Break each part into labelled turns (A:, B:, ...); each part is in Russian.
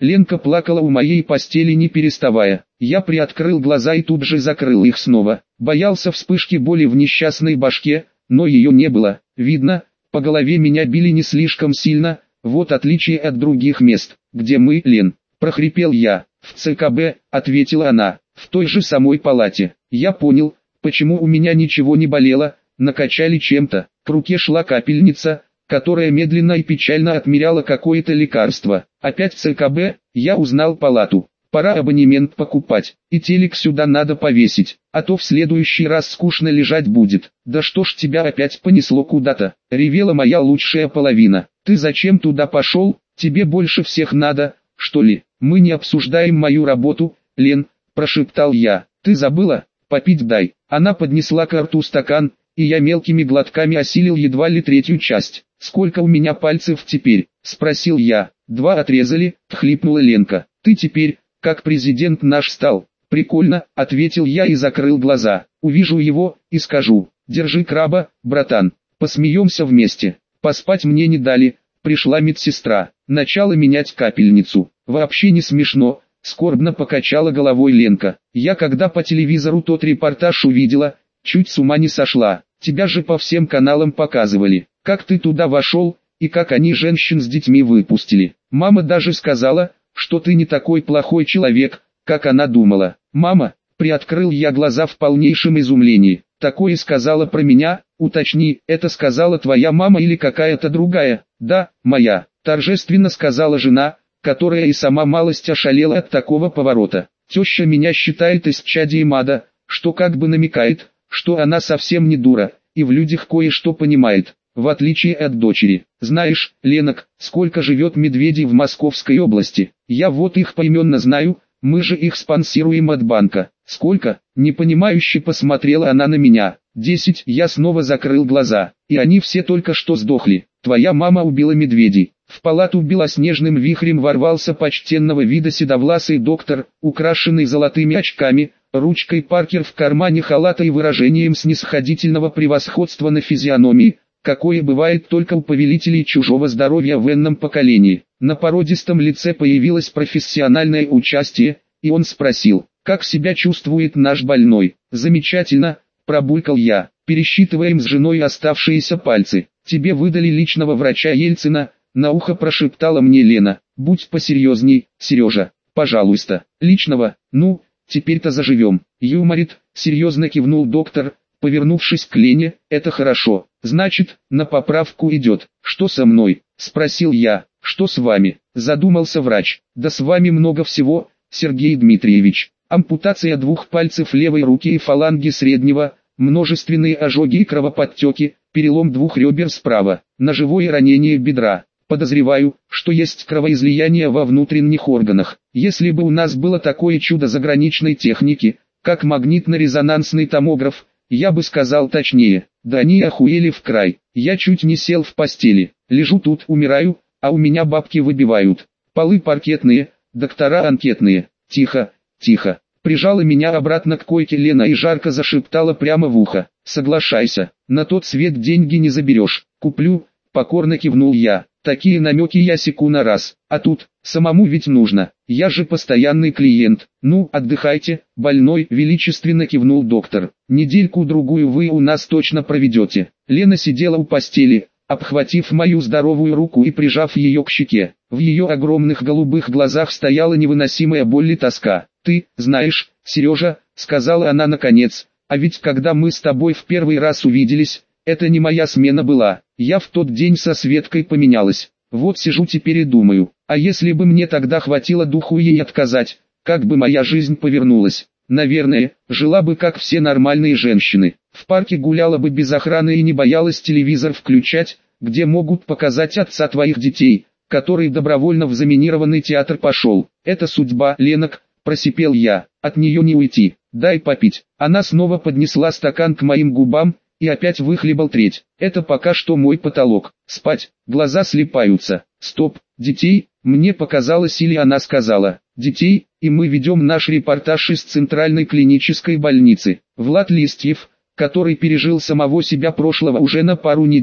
A: Ленка плакала у моей постели не переставая. Я приоткрыл глаза и тут же закрыл их снова. Боялся вспышки боли в несчастной башке, но ее не было. Видно, по голове меня били не слишком сильно, вот отличие от других мест. «Где мы, Лен?» – прохрипел я. «В ЦКБ», – ответила она, – «в той же самой палате». Я понял, почему у меня ничего не болело, накачали чем-то. К руке шла капельница, которая медленно и печально отмеряла какое-то лекарство. Опять ЦКБ, я узнал палату. Пора абонемент покупать, и телек сюда надо повесить, а то в следующий раз скучно лежать будет. «Да что ж тебя опять понесло куда-то?» — ревела моя лучшая половина. «Ты зачем туда пошел? Тебе больше всех надо, что ли?» «Мы не обсуждаем мою работу, Лен», — прошептал я. «Ты забыла? Попить дай». Она поднесла к рту стакан, и я мелкими глотками осилил едва ли третью часть. «Сколько у меня пальцев теперь?» — спросил я. «2 отрезали», — хлипнула Ленка. «Ты теперь, как президент наш стал». «Прикольно», — ответил я и закрыл глаза. «Увижу его, и скажу: держи краба, братан, посмеемся вместе». Поспать мне не дали, пришла медсестра. Начала менять капельницу. «Вообще не смешно», — скорбно покачала головой Ленка. «Я когда по телевизору тот репортаж увидела, чуть с ума не сошла. Тебя же по всем каналам показывали. Как ты туда вошел, и как они женщин с детьми выпустили. Мама даже сказала, что ты не такой плохой человек, как она думала». «Мама?» — приоткрыл я глаза в полнейшем изумлении. «Такое сказала про меня? Уточни, это сказала твоя мама или какая-то другая?» «Да, моя», — торжественно сказала жена, которая и сама малость ошалела от такого поворота. «Теща меня считает исчадием ада, что как бы намекает, что она совсем не дура, и в людях кое-что понимает, в отличие от дочери. Знаешь, Ленок, сколько живет медведей в Московской области? Я вот их поименно знаю, мы же их спонсируем от банка». «Сколько?» — непонимающе посмотрела она на меня. 10. Я снова закрыл глаза, и они все только что сдохли. Твоя мама убила медведей. В палату белоснежным вихрем ворвался почтенного вида седовласый доктор, украшенный золотыми очками, ручкой Паркер в кармане халата и выражением снисходительного превосходства на физиономии, какое бывает только у повелителей чужого здоровья в энном поколении. На породистом лице появилось профессиональное участие, и он спросил: «Как себя чувствует наш больной?» «Замечательно», — пробулькал я. «Пересчитываем с женой оставшиеся пальцы. Тебе выдали личного врача Ельцина», — на ухо прошептала мне Лена. «Будь посерьезней, Сережа, пожалуйста». «Личного? Ну, теперь-то заживем». «Юморит», — серьезно кивнул доктор, повернувшись к Лене. «Это хорошо. Значит, на поправку идет». «Что со мной?» — спросил я. «Что с вами?» — задумался врач. «Да с вами много всего, Сергей Дмитриевич. Ампутация 2 пальцев левой руки и фаланги среднего, множественные ожоги и кровоподтеки, перелом 2 ребер справа, ножевое ранение бедра. Подозреваю, что есть кровоизлияние во внутренних органах. Если бы у нас было такое чудо заграничной техники, как магнитно-резонансный томограф, я бы сказал точнее. Да они охуели в край. Я чуть не сел в постели. Лежу тут, умираю, а у меня бабки выбивают. Полы паркетные, доктора анкетные. Тихо, тихо». Прижала меня обратно к койке Лена и жарко зашептала прямо в ухо: «Соглашайся, на тот свет деньги не заберешь». «Куплю», — покорно кивнул я. Такие намеки я секу на раз, а тут, самому ведь нужно, я же постоянный клиент. «Ну, отдыхайте, больной», — величественно кивнул доктор. «Недельку-другую вы у нас точно проведете». Лена сидела у постели, обхватив мою здоровую руку и прижав ее к щеке. В ее огромных голубых глазах стояла невыносимая боль и тоска. «Ты, знаешь, Сережа», — сказала она наконец, — «а ведь когда мы с тобой в первый раз увиделись, это не моя смена была, я в тот день со Светкой поменялась. Вот сижу теперь и думаю, а если бы мне тогда хватило духу ей отказать, как бы моя жизнь повернулась? Наверное, жила бы как все нормальные женщины, в парке гуляла бы без охраны и не боялась телевизор включать, где могут показать отца твоих детей, который добровольно в заминированный театр пошел. Это судьба, Ленок», — просипел я, — «от нее не уйти. Дай попить». Она снова поднесла стакан к моим губам, и опять выхлебал треть. «Это пока что мой потолок. Спать, глаза слипаются». «Стоп, детей?» Мне показалось, или она сказала «детей», и мы ведем наш репортаж из Центральной клинической больницы. Влад Листьев, который пережил самого себя прошлого уже на пару недель,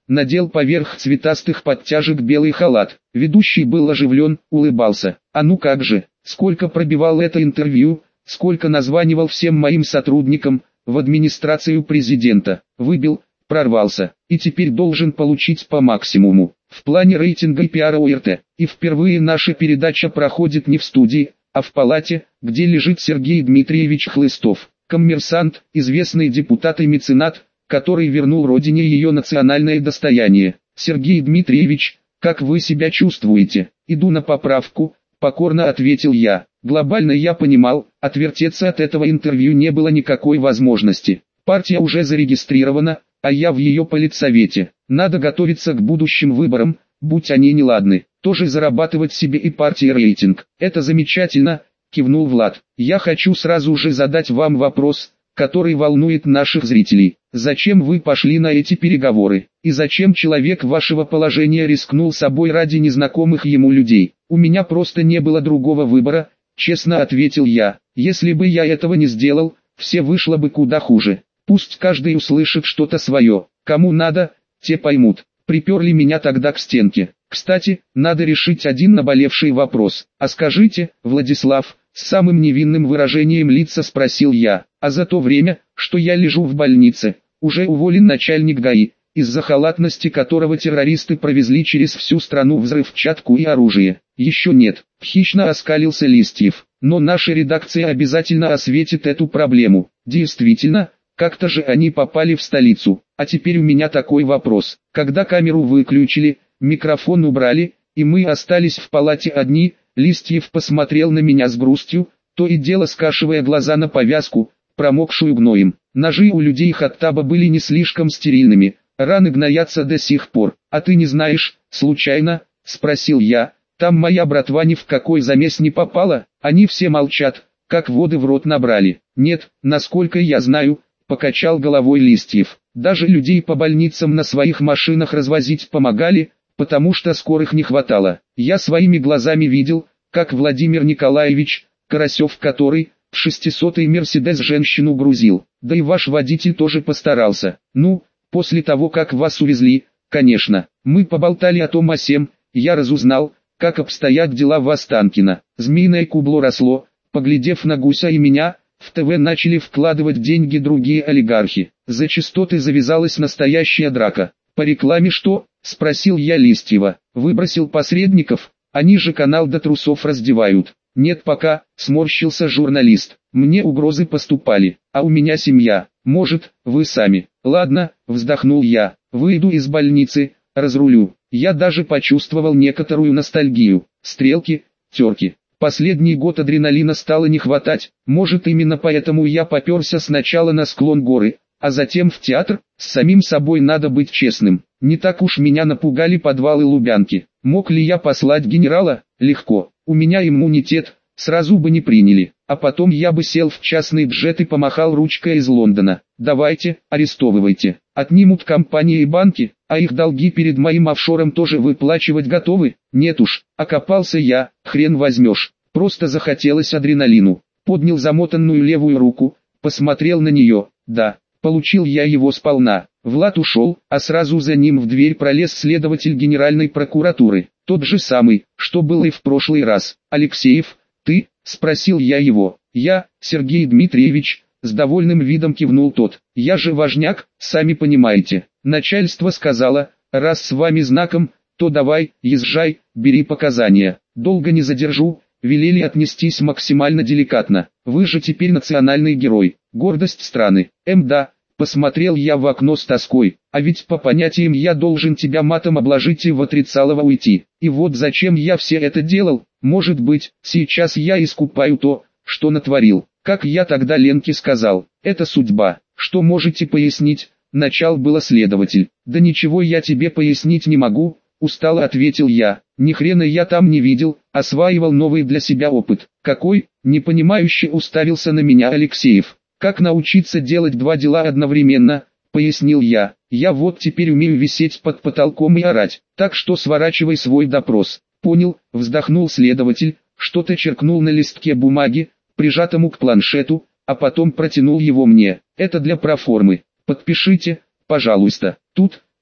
A: надел поверх цветастых подтяжек белый халат. Ведущий был оживлен, улыбался. А ну как же, сколько пробивал это интервью, сколько названивал всем моим сотрудникам, в администрацию президента. Выбил, прорвался, и теперь должен получить по максимуму. В плане рейтинга и пиара ОРТ. И впервые наша передача проходит не в студии, а в палате, где лежит Сергей Дмитриевич Хлыстов, коммерсант, известный депутат и меценат, который вернул родине ее национальное достояние. Сергей Дмитриевич, как вы себя чувствуете? Иду на поправку, покорно ответил я. Глобально я понимал, отвертеться от этого интервью не было никакой возможности. Партия уже зарегистрирована, а я в ее политсовете. Надо готовиться к будущим выборам, будь они неладны. Тоже зарабатывать себе и партии рейтинг. Это замечательно, кивнул Влад. Я хочу сразу же задать вам вопрос, который волнует наших зрителей. Зачем вы пошли на эти переговоры? И зачем человек вашего положения рискнул собой ради незнакомых ему людей? У меня просто не было другого выбора, честно ответил я. Если бы я этого не сделал, все вышло бы куда хуже. Пусть каждый услышит что-то свое. Кому надо, те поймут. Приперли меня тогда к стенке. Кстати, надо решить один наболевший вопрос. А скажите, Владислав, с самым невинным выражением лица спросил я. А за то время, что я лежу в больнице, уже уволен начальник ГАИ, из-за халатности которого террористы провезли через всю страну взрывчатку и оружие. Еще нет. Хищно оскалился Листьев. Но наша редакция обязательно осветит эту проблему. Действительно, как-то же они попали в столицу. А теперь у меня такой вопрос. Когда камеру выключили, микрофон убрали, и мы остались в палате одни, Листьев посмотрел на меня с грустью, то и дело скашивая глаза на повязку, промокшую гноем. Ножи у людей Хаттаба были не слишком стерильными, раны гноятся до сих пор. А ты не знаешь, случайно, спросил я, там моя братва ни в какой замес не попала? Они все молчат, как воды в рот набрали. Нет, насколько я знаю, покачал головой Листьев. Даже людей по больницам на своих машинах развозить помогали, потому что скорых не хватало. Я своими глазами видел, как Владимир Николаевич, Карасев, который в 600-й Мерседес женщину грузил. Да и ваш водитель тоже постарался. Ну, после того как вас увезли, конечно. Мы поболтали о том о сем, я разузнал, как обстоят дела в Останкино. Змеиное кубло росло, поглядев на Гуся и меня, в ТВ начали вкладывать деньги другие олигархи. За частоты завязалась настоящая драка. По рекламе что? Спросил я Листьева. Выбросил посредников, они же канал до трусов раздевают. Нет пока, сморщился журналист. Мне угрозы поступали, а у меня семья. Может, вы сами. Ладно, вздохнул я. Выйду из больницы, разрулю. Я даже почувствовал некоторую ностальгию. Стрелки, терки. Последний год адреналина стало не хватать. Может, именно поэтому я попёрся сначала на склон горы, а затем в театр. С самим собой надо быть честным. Не так уж меня напугали подвалы Лубянки. Мог ли я послать генерала? Легко. У меня иммунитет, сразу бы не приняли. А потом я бы сел в частный джет и помахал ручкой из Лондона. Давайте, арестовывайте. Отнимут компании и банки, а их долги перед моим офшором тоже выплачивать готовы? Нет уж, окопался я, хрен возьмешь. Просто захотелось адреналину. Поднял замотанную левую руку, посмотрел на нее. Да, получил я его сполна. Влад ушел, а сразу за ним в дверь пролез следователь Генеральной прокуратуры. Тот же самый, что был и в прошлый раз. «Алексеев, ты?» – спросил я его. «Я, Сергей Дмитриевич», – с довольным видом кивнул тот. «Я же важняк, сами понимаете. Начальство сказало, раз с вами знаком, то давай, езжай, бери показания. Долго не задержу». Велели отнестись максимально деликатно. Вы же теперь национальный герой, гордость страны. Да, посмотрел я в окно с тоской. А ведь по понятиям я должен тебя матом обложить и в отрицалово уйти. И вот зачем я все это делал? Может быть, сейчас я искупаю то, что натворил. Как я тогда Ленке сказал, это судьба. Что можете пояснить? Начал было следователь. Да ничего я тебе пояснить не могу. Устало ответил я. Ни хрена я там не видел, осваивал новый для себя опыт. Какой? Непонимающе уставился на меня Алексеев. Как научиться делать два дела одновременно? Пояснил я. Я вот теперь умею висеть под потолком и орать. Так что сворачивай свой допрос. Понял, вздохнул следователь, что-то черкнул на листке бумаги, прижатому к планшету, а потом протянул его мне. Это для проформы. Подпишите, пожалуйста. Тут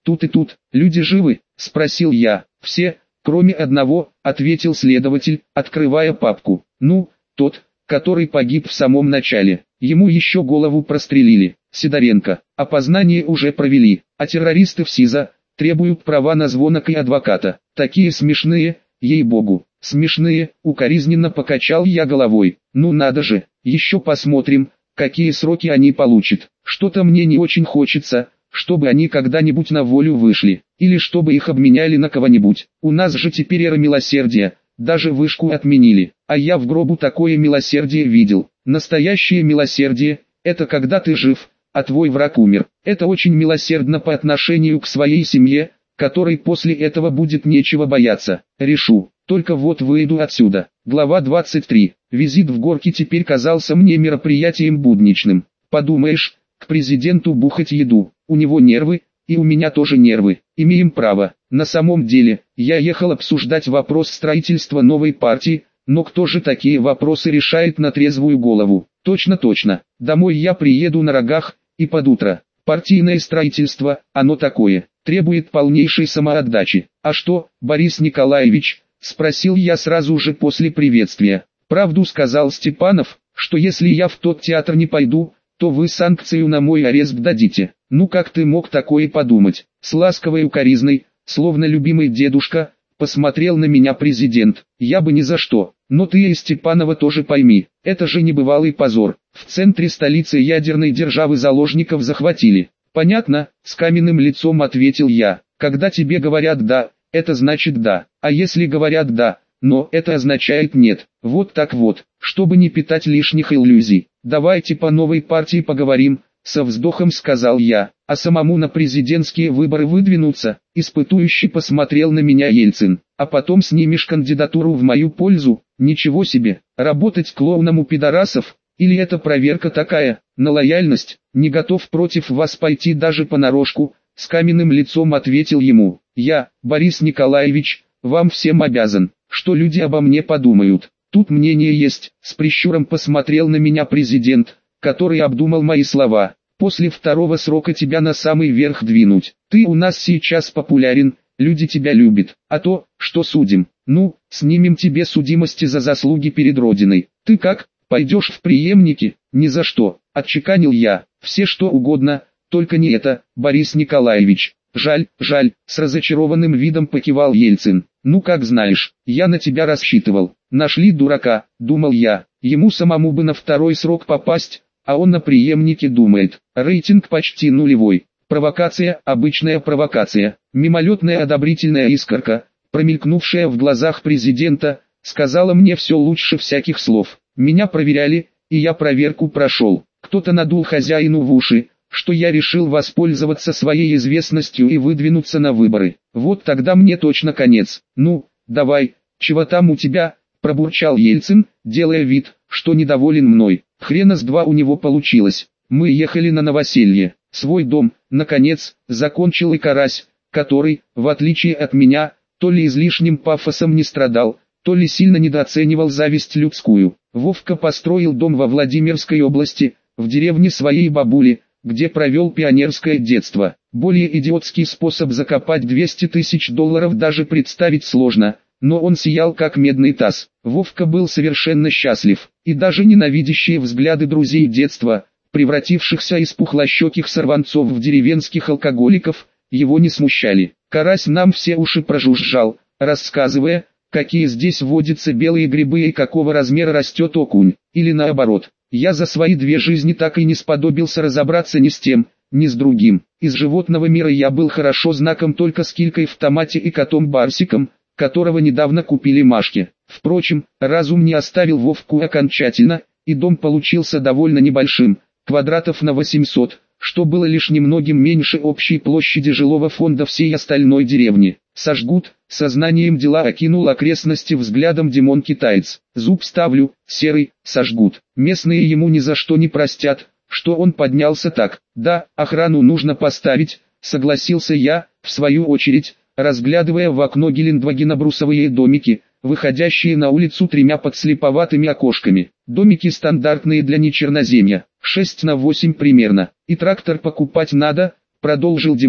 A: тут и тут. Люди живы? Спросил я. Все, кроме одного, ответил следователь, открывая папку. Ну, тот, который погиб в самом начале. Ему еще голову прострелили. Сидоренко. Опознание уже провели, а террористы в СИЗО требуют права на звонок и адвоката. Такие смешные, ей-богу. Смешные, укоризненно покачал я головой. Ну надо же, еще посмотрим, какие сроки они получат. Что-то мне не очень хочется, чтобы они когда-нибудь на волю вышли, или чтобы их обменяли на кого-нибудь. У нас же теперь эра милосердия, даже вышку отменили, а я в гробу такое милосердие видел. Настоящее милосердие – это когда ты жив, а твой враг умер. Это очень милосердно по отношению к своей семье, которой после этого будет нечего бояться. Решу, только вот выйду отсюда. Глава 23. Визит в Горки теперь казался мне мероприятием будничным. Подумаешь, к президенту бухать еду, у него нервы, и у меня тоже нервы, имеем право. На самом деле, я ехал обсуждать вопрос строительства новой партии, но кто же такие вопросы решает на трезвую голову? Точно, домой я приеду на рогах, и под утро. Партийное строительство, оно такое, требует полнейшей самоотдачи. А что, Борис Николаевич, спросил я сразу же после приветствия. Правду сказал Степанов, что если я в тот театр не пойду, то вы санкцию на мой арест дадите. Ну как ты мог такое подумать? С ласковой укоризной, словно любимый дедушка, посмотрел на меня президент. Я бы ни за что, но ты и Степанова тоже пойми, это же небывалый позор. В центре столицы ядерной державы заложников захватили. Понятно, с каменным лицом ответил я. Когда тебе говорят «да», это значит «да», а если говорят «да», но это означает «нет». Вот так вот, чтобы не питать лишних иллюзий. Давайте по новой партии поговорим, со вздохом сказал я, а самому на президентские выборы выдвинуться. Испытующий посмотрел на меня Ельцин. А потом снимешь кандидатуру в мою пользу? Ничего себе, работать клоуном у пидорасов? Или это проверка такая, на лояльность? Не готов против вас пойти даже понарошку, с каменным лицом ответил ему. Я, Борис Николаевич, вам всем обязан, что люди обо мне подумают. Тут мнение есть, с прищуром посмотрел на меня президент, который обдумал мои слова. После второго срока тебя на самый верх двинуть. Ты у нас сейчас популярен, люди тебя любят. А то, что судим, ну, снимем тебе судимости за заслуги перед Родиной. Ты как, пойдешь в преемники? Ни за что, отчеканил я. Все что угодно, только не это, Борис Николаевич. Жаль, с разочарованным видом покивал Ельцин. Ну как знаешь, я на тебя рассчитывал. Нашли дурака, думал я. Ему самому бы на второй срок попасть, а он на преемнике думает. Рейтинг почти нулевой. Провокация, обычная провокация. Мимолетная одобрительная искорка, промелькнувшая в глазах президента, сказала мне все лучше всяких слов. Меня проверяли, и я проверку прошел. Кто-то надул хозяину в уши, что я решил воспользоваться своей известностью и выдвинуться на выборы. Вот тогда мне точно конец. Ну, давай, чего там у тебя, пробурчал Ельцин, делая вид, что недоволен мной. Хрена с два у него получилось. Мы ехали на новоселье. Свой дом, наконец, закончил и Карась, который, в отличие от меня, то ли излишним пафосом не страдал, то ли сильно недооценивал зависть людскую. Вовка построил дом во Владимирской области, в деревне своей бабули, где провел пионерское детство. Более идиотский способ закопать 200 тысяч долларов даже представить сложно, но он сиял как медный таз. Вовка был совершенно счастлив, и даже ненавидящие взгляды друзей детства, превратившихся из пухлощеких сорванцов в деревенских алкоголиков, его не смущали. Карась нам все уши прожужжал, рассказывая, какие здесь водятся белые грибы и какого размера растет окунь, или наоборот. Я за свои 2 жизни так и не сподобился разобраться ни с тем, ни с другим. Из животного мира я был хорошо знаком только с Килькой в томате и котом Барсиком, которого недавно купили Машке. Впрочем, разум не оставил Вовку окончательно, и дом получился довольно небольшим, квадратов на 800, что было лишь немногим меньше общей площади жилого фонда всей остальной деревни. Сожгут, сознанием дела окинул окрестности взглядом Димон-китаец. Зуб ставлю, серый, сожгут. Местные ему ни за что не простят, что он поднялся так. Да, охрану нужно поставить, согласился я, в свою очередь, разглядывая в окно Гелендвагена брусовые домики, выходящие на улицу 3 подслеповатыми окошками. Домики стандартные для нечерноземья, 6 на 8 примерно. И трактор покупать надо, продолжил Димон,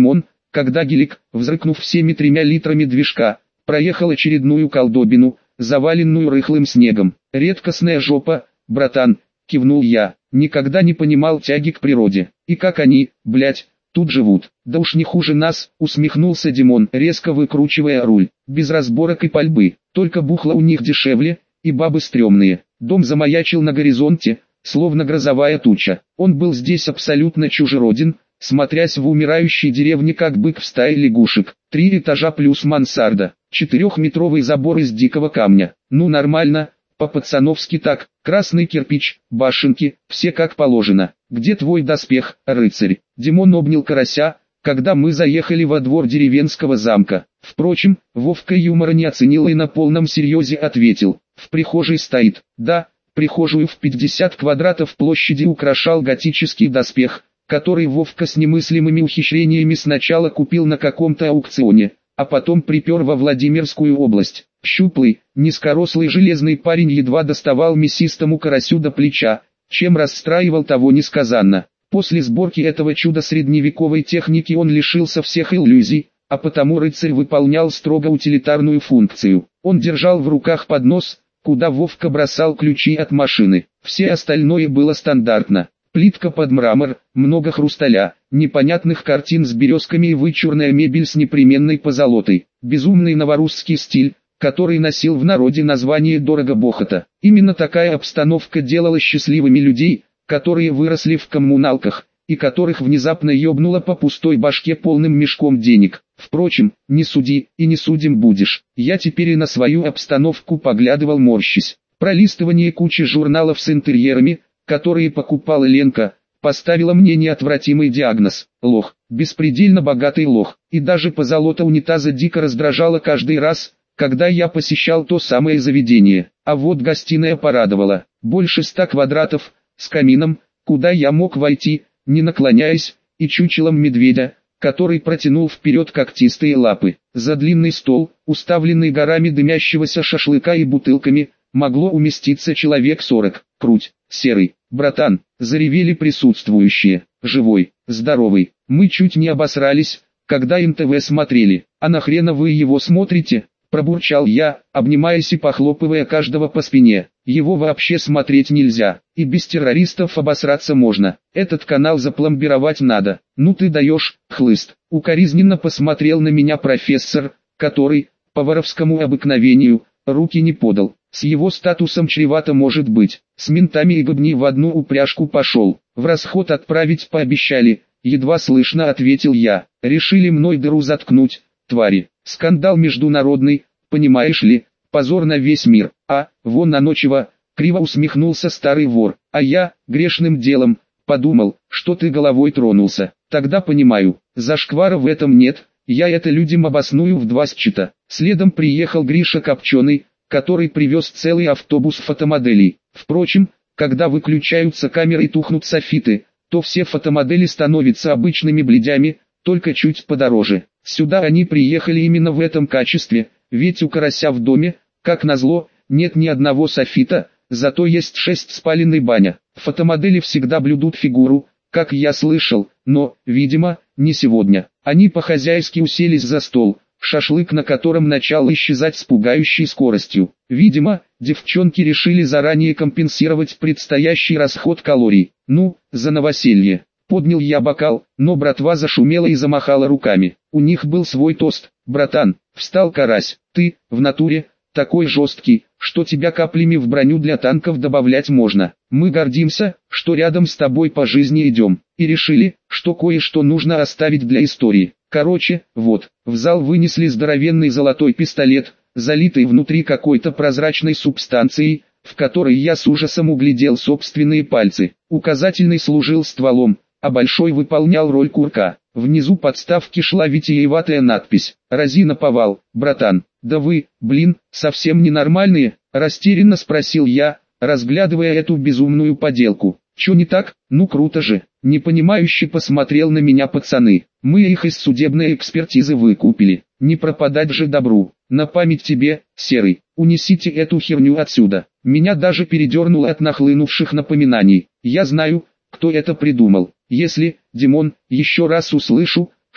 A: когда гелик, взрыкнув всеми 3 литрами движка, проехал очередную колдобину, заваленную рыхлым снегом. «Редкостная жопа, братан», — кивнул я, — «никогда не понимал тяги к природе. И как они, блять, тут живут?» «Да уж не хуже нас», — усмехнулся Димон, резко выкручивая руль. «Без разборок и пальбы, только бухло у них дешевле, и бабы стрёмные». Дом замаячил на горизонте, словно грозовая туча. Он был здесь абсолютно чужероден, смотрясь в умирающей деревне как бык в стае лягушек. 3 этажа плюс мансарда, 4-метровый забор из дикого камня. Ну нормально, по-пацановски так, красный кирпич, башенки, все как положено. «Где твой доспех, рыцарь?» Димон обнял карася, когда мы заехали во двор деревенского замка. Впрочем, Вовка юмора не оценил и на полном серьезе ответил: «В прихожей стоит». Да, прихожую в 50 квадратов площади украшал готический доспех, который Вовка с немыслимыми ухищрениями сначала купил на каком-то аукционе, а потом припер во Владимирскую область. Щуплый, низкорослый железный парень едва доставал мясистому карасю до плеча, чем расстраивал того несказанно. После сборки этого чуда средневековой техники он лишился всех иллюзий, а потому рыцарь выполнял строго утилитарную функцию. Он держал в руках поднос, куда Вовка бросал ключи от машины. Все остальное было стандартно. Плитка под мрамор, много хрусталя, непонятных картин с березками и вычурная мебель с непременной позолотой. Безумный новорусский стиль, который носил в народе название «дорого-бохота». Именно такая обстановка делала счастливыми людей, которые выросли в коммуналках, и которых внезапно ёбнуло по пустой башке полным мешком денег. Впрочем, не суди, и не судим будешь. Я теперь и на свою обстановку поглядывал морщись. Пролистывание кучи журналов с интерьерами, которые покупала Ленка, поставило мне неотвратимый диагноз: лох, беспредельно богатый лох. И даже позолота унитаза дико раздражала каждый раз, когда я посещал то самое заведение. А вот гостиная порадовала. Больше 100 квадратов, с камином, куда я мог войти, не наклоняясь, и чучелом медведя, который протянул вперед когтистые лапы. За длинный стол, уставленный горами дымящегося шашлыка и бутылками, могло уместиться человек 40. «Круть, серый, братан!» — заревели присутствующие. «Живой, здоровый!» Мы чуть не обосрались, когда НТВ смотрели. «А нахрена вы его смотрите?» — пробурчал я, обнимаясь и похлопывая каждого по спине. «Его вообще смотреть нельзя, и без террористов обосраться можно. Этот канал запломбировать надо». «Ну ты даешь, хлыст!» — укоризненно посмотрел на меня профессор, который, по воровскому обыкновению, руки не подал. С его статусом чревато может быть. С ментами и гобни в одну упряжку пошел. В расход отправить пообещали, едва слышно ответил я. Решили мной дыру заткнуть, твари. Скандал международный, понимаешь ли, позор на весь мир. А, вон оно чего, криво усмехнулся старый вор. А я, грешным делом, подумал, что ты головой тронулся. Тогда понимаю, зашквара в этом нет, я это людям обосную в 2 счета. Следом приехал Гриша Копченый, который привез целый автобус фотомоделей. Впрочем, когда выключаются камеры и тухнут софиты, то все фотомодели становятся обычными бледями, только чуть подороже. Сюда они приехали именно в этом качестве, ведь у карася в доме, как назло, нет ни одного софита, зато есть 6 спален и баня. Фотомодели всегда блюдут фигуру, как я слышал, но, видимо, не сегодня. Они по-хозяйски уселись за стол, шашлык на котором начал исчезать с пугающей скоростью. Видимо, девчонки решили заранее компенсировать предстоящий расход калорий. «Ну, за новоселье!» Поднял я бокал, но братва зашумела и замахала руками. У них был свой тост. «Братан», — встал карась, — «ты, в натуре, такой жесткий, что тебя каплями в броню для танков добавлять можно. Мы гордимся, что рядом с тобой по жизни идем, и решили, что кое-что нужно оставить для истории. Короче, вот». В зал вынесли здоровенный золотой пистолет, залитый внутри какой-то прозрачной субстанцией, в которой я с ужасом углядел собственные пальцы. Указательный служил стволом, а большой выполнял роль курка. Внизу подставки шла витиеватая надпись: «Рази наповал, братан». «Да вы, блин, совсем ненормальные?» – растерянно спросил я, разглядывая эту безумную поделку. «Чё не так? Ну круто же!» – непонимающе посмотрел на меня пацаны. «Мы их из судебной экспертизы выкупили. Не пропадать же добру. На память тебе, серый, унесите эту херню отсюда». Меня даже передернуло от нахлынувших напоминаний. Я знаю, кто это придумал. Если, Димон, еще раз услышу,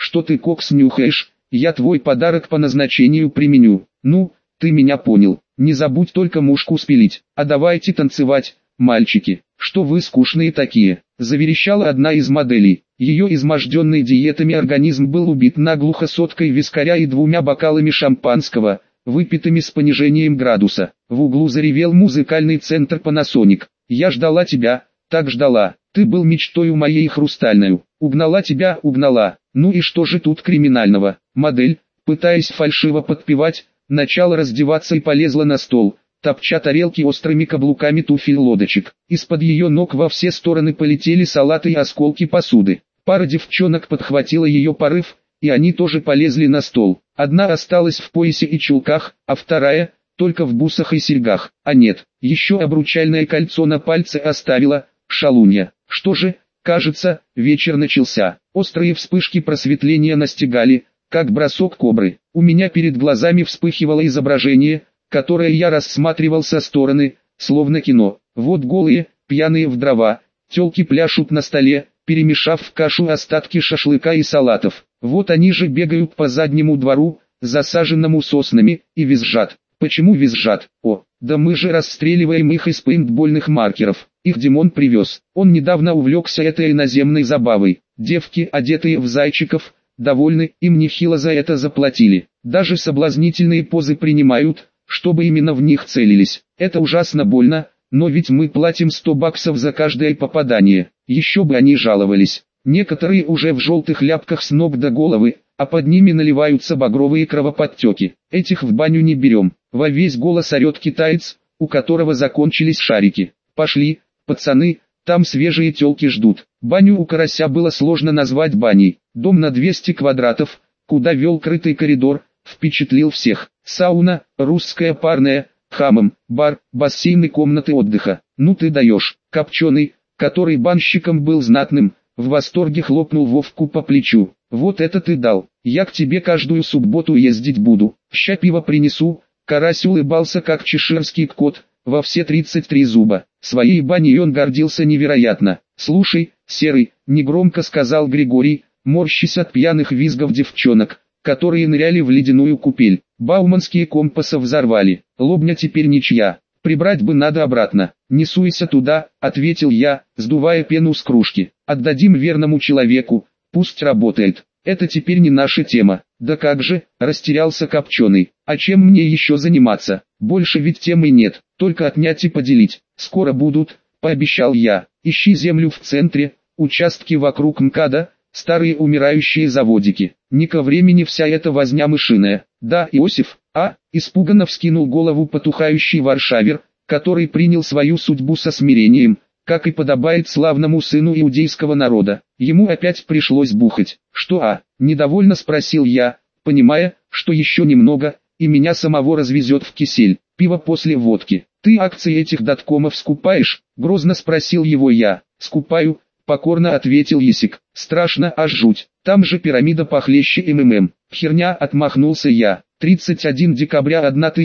A: что ты кокс нюхаешь, я твой подарок по назначению применю. Ну, ты меня понял, не забудь только мушку спилить. А давайте танцевать, мальчики, что вы скучные такие, заверещала одна из моделей. Ее изможденный диетами организм был убит наглухо соткой вискаря и 2 бокалами шампанского, выпитыми с понижением градуса. В углу заревел музыкальный центр Panasonic. Я ждала тебя, так ждала, ты был мечтою моей хрустальною. Угнала тебя, угнала. Ну и что же тут криминального? Модель, пытаясь фальшиво подпевать, начала раздеваться и полезла на стол, топча тарелки острыми каблуками туфель-лодочек. Из-под ее ног во все стороны полетели салаты и осколки посуды. Пара девчонок подхватила ее порыв, и они тоже полезли на стол. Одна осталась в поясе и чулках, а вторая только в бусах и серьгах. А нет, еще обручальное кольцо на пальце оставила, шалунья. Что же, кажется, вечер начался. Острые вспышки просветления настигали, как бросок кобры. У меня перед глазами вспыхивало изображение, которое я рассматривал со стороны, словно кино. Вот голые, пьяные в дрова, тёлки пляшут на столе, перемешав в кашу остатки шашлыка и салатов. Вот они же бегают по заднему двору, засаженному соснами, и визжат. Почему визжат? О, да мы же расстреливаем их из пейнтбольных маркеров. Их Димон привез. Он недавно увлекся этой иноземной забавой. Девки, одетые в зайчиков, довольны, им нехило за это заплатили. Даже соблазнительные позы принимают, чтобы именно в них целились. Это ужасно больно, но ведь мы платим 100 баксов за каждое попадание. Еще бы они жаловались. Некоторые уже в желтых ляпках с ног до головы, а под ними наливаются багровые кровоподтеки. Этих в баню не берем. Во весь голос орет китаец, у которого закончились шарики. Пошли, пацаны, там свежие тёлки ждут. Баню у Карася было сложно назвать баней. Дом на 200 квадратов, куда вел крытый коридор, впечатлил всех. Сауна, русская парная, хамам, бар, бассейн и комнаты отдыха. Ну ты даешь. Копченый, который банщиком был знатным, в восторге хлопнул Вовку по плечу. Вот это ты дал. Я к тебе каждую субботу ездить буду. Ща пиво принесу. Карась улыбался как чеширский кот, во все 33 зуба. Своей баней он гордился невероятно. «Слушай, Серый», — негромко сказал Григорий, морщась от пьяных визгов девчонок, которые ныряли в ледяную купель. Бауманские компасы взорвали. Лобня теперь ничья. Прибрать бы надо обратно. «Не суйся туда», — ответил я, сдувая пену с кружки. «Отдадим верному человеку, пусть работает. Это теперь не наша тема». «Да как же», — растерялся Копченый. «А чем мне еще заниматься? Больше ведь темы нет, только отнять и поделить. Скоро будут», — пообещал я. «Ищи землю в центре, участки вокруг МКАДа, старые умирающие заводики. Не ко времени вся эта возня мышиная». «Да, Иосиф, а?» — испуганно вскинул голову потухающий варшавер, который принял свою судьбу со смирением, как и подобает славному сыну иудейского народа. Ему опять пришлось бухать. «Что, а?» — недовольно спросил я, понимая, что еще немного, и меня самого развезет в кисель. «Пиво после водки. Ты акции этих доткомов скупаешь?» — грозно спросил его я. «Скупаю», — покорно ответил Есик. «Страшно, аж жуть. Там же пирамида похлеще МММ». «Херня», — отмахнулся я. 31 декабря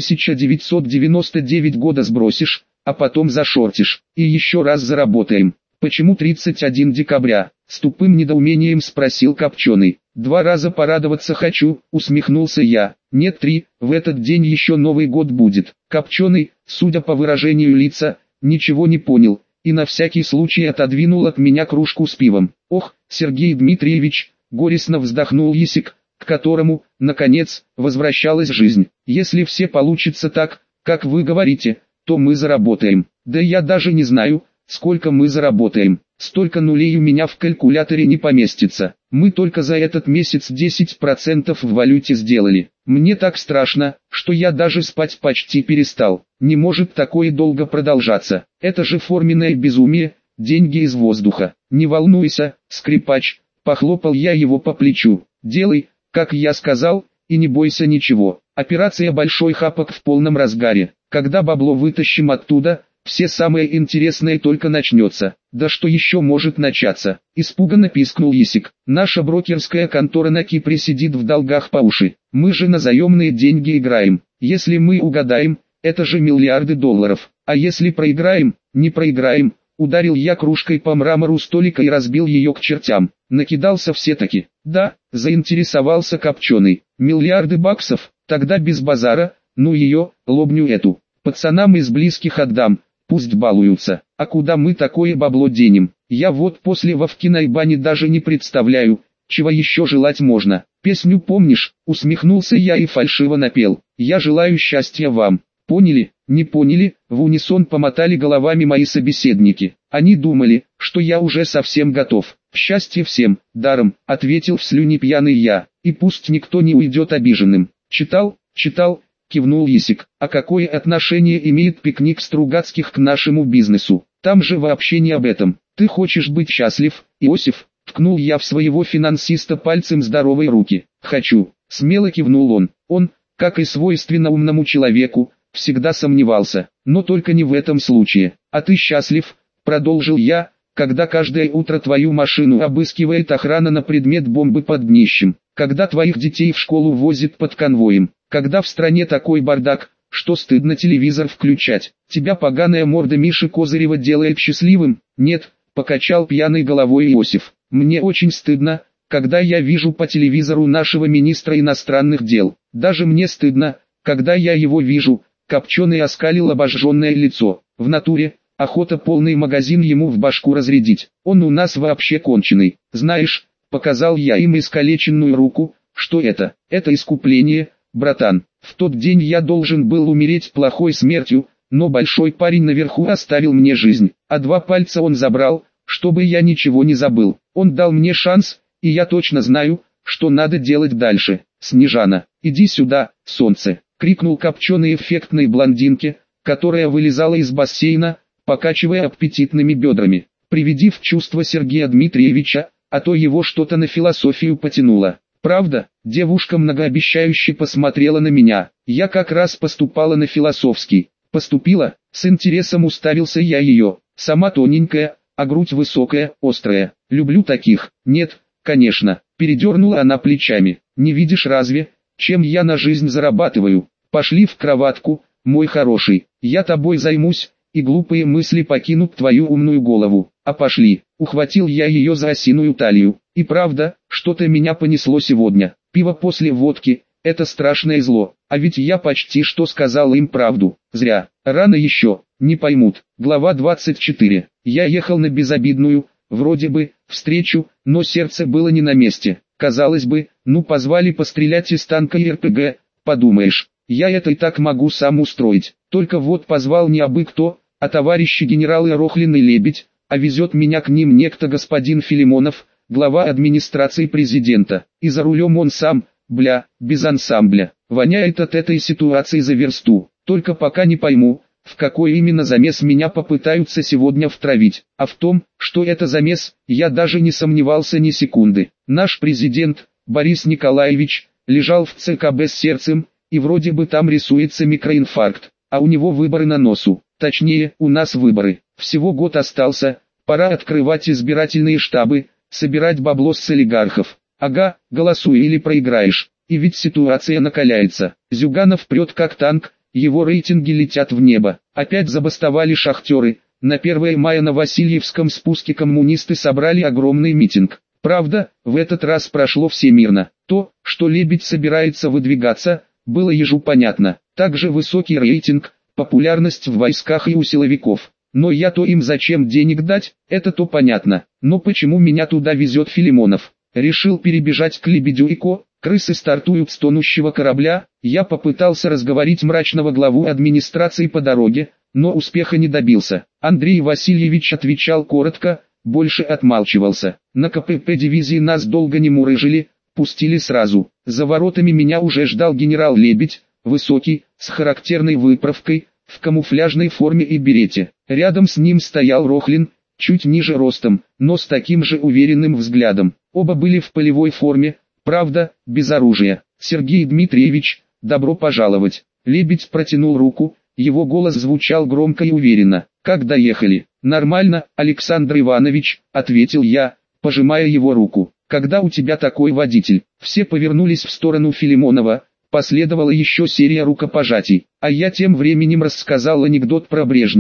A: 1999 года сбросишь, а потом зашортишь, и еще раз заработаем. «Почему 31 декабря?» — с тупым недоумением спросил Копченый. «2 раза порадоваться хочу», — усмехнулся я. «Нет, 3, в этот день еще Новый год будет». Копченый, судя по выражению лица, ничего не понял, и на всякий случай отодвинул от меня кружку с пивом. «Ох, Сергей Дмитриевич», — горестно вздохнул Есик, к которому, наконец, возвращалась жизнь. «Если все получится так, как вы говорите, то мы заработаем. Да я даже не знаю, сколько мы заработаем. Столько нулей у меня в калькуляторе не поместится. Мы только за этот месяц 10% в валюте сделали. Мне так страшно, что я даже спать почти перестал. Не может такое долго продолжаться. Это же форменное безумие, деньги из воздуха. Не волнуйся, скрипач», — похлопал я его по плечу. «Делай, как я сказал, и не бойся ничего. Операция «Большой хапок» в полном разгаре. Когда бабло вытащим оттуда, все самое интересное только начнется». «Да что еще может начаться?» — испуганно пискнул Есик. «Наша брокерская контора на Кипре сидит в долгах по уши. Мы же на заемные деньги играем. Если мы угадаем, это же миллиарды долларов. А если проиграем, не проиграем, Ударил я кружкой по мрамору столика и разбил ее к чертям. Накидался все-таки. Да, заинтересовался Копченый. Миллиарды баксов, тогда без базара, ну ее, лобню эту. Пацанам из близких отдам, пусть балуются. А куда мы такое бабло денем? Я вот после Вовкиной бани даже не представляю, чего еще желать можно. Песню помнишь? Усмехнулся я и фальшиво напел. Я желаю счастья вам. Поняли? Не поняли? В унисон помотали головами мои собеседники. Они думали, что я уже совсем готов. Счастье всем, даром, ответил в слюни пьяный я. И пусть никто не уйдет обиженным. Читал, кивнул Есик. А какое отношение имеет пикник Стругацких к нашему бизнесу? Там же вообще не об этом. Ты хочешь быть счастлив, Иосиф? Ткнул я в своего финансиста пальцем здоровой руки. Хочу, смело кивнул он. Он, как и свойственно умному человеку, всегда сомневался, но только не в этом случае. А ты счастлив, продолжил я, когда каждое утро твою машину обыскивает охрана на предмет бомбы под днищем, когда твоих детей в школу возят под конвоем, когда в стране такой бардак, что стыдно телевизор включать. Тебя поганая морда Миши Козырева делает счастливым? Нет, покачал пьяной головой Иосиф. Мне очень стыдно, когда я вижу по телевизору нашего министра иностранных дел. Даже мне стыдно, когда я его вижу. Копченый оскалил обожженное лицо. В натуре, охота полный магазин ему в башку разрядить. Он у нас вообще конченый. Знаешь, показал я им искалеченную руку. Что это? Это искупление, братан. В тот день я должен был умереть плохой смертью, но большой парень наверху оставил мне жизнь. А 2 пальца он забрал, чтобы я ничего не забыл. Он дал мне шанс, и я точно знаю, что надо делать дальше. Снежана, иди сюда, солнце, крикнул Копченый эффектной блондинке, которая вылезала из бассейна, покачивая аппетитными бедрами. Приведи в чувство Сергея Дмитриевича, а то его что-то на философию потянуло. Правда? Девушка многообещающе посмотрела на меня. Я как раз поступала на философский. Поступила? С интересом уставился я ее. Сама тоненькая, а грудь высокая, острая. Люблю таких. Нет, конечно. Передернула она плечами. Не видишь разве, чем я на жизнь зарабатываю? Пошли в кроватку, мой хороший. Я тобой займусь, и глупые мысли покинут твою умную голову. А пошли. Ухватил я ее за осиную талию. И правда, что-то меня понесло сегодня. Пиво после водки – это страшное зло. А ведь я почти что сказал им правду. Зря. Рано еще, не поймут. Глава 24. Я ехал на безобидную, вроде бы, встречу, но сердце было не на месте. Казалось бы, ну позвали пострелять из танка и РПГ, подумаешь, я это и так могу сам устроить. Только вот позвал не абы кто, а товарищи генералы Рохлин и Лебедь, а везет меня к ним некто господин Филимонов, глава администрации президента. И за рулем он сам, без ансамбля. Воняет от этой ситуации за версту. Только пока не пойму, в какой именно замес меня попытаются сегодня втравить. А в том, что это замес, я даже не сомневался ни секунды. Наш президент, Борис Николаевич, лежал в ЦКБ с сердцем, и вроде бы там рисуется микроинфаркт. А у него выборы на носу. Точнее, у нас выборы. Всего год остался, пора открывать избирательные штабы, собирать бабло с олигархов. Ага, голосуй или проиграешь. И ведь ситуация накаляется. Зюганов прет как танк, его рейтинги летят в небо. Опять забастовали шахтеры. На 1 мая на Васильевском спуске коммунисты собрали огромный митинг. Правда, в этот раз прошло всемирно. То, что Лебедь собирается выдвигаться, было ежу понятно. Также высокий рейтинг, популярность в войсках и у силовиков. Но я-то им зачем денег дать, это то понятно. Но почему меня туда везет Филимонов? Решил перебежать к Лебедю и Ко, крысы стартуют с тонущего корабля. Я попытался разговорить мрачного главу администрации по дороге, но успеха не добился. Андрей Васильевич отвечал коротко, больше отмалчивался. На КПП дивизии нас долго не мурыжили, пустили сразу. За воротами меня уже ждал генерал Лебедь, высокий, с характерной выправкой, в камуфляжной форме и берете. Рядом с ним стоял Рохлин, чуть ниже ростом, но с таким же уверенным взглядом. Оба были в полевой форме, правда, без оружия. «Сергей Дмитриевич, добро пожаловать!» Лебедь протянул руку, его голос звучал громко и уверенно. «Как доехали?» «Нормально, Александр Иванович», — ответил я, пожимая его руку. «Когда у тебя такой водитель?» Все повернулись в сторону Филимонова. Последовала еще серия рукопожатий, а я тем временем рассказал анекдот про Брежнева.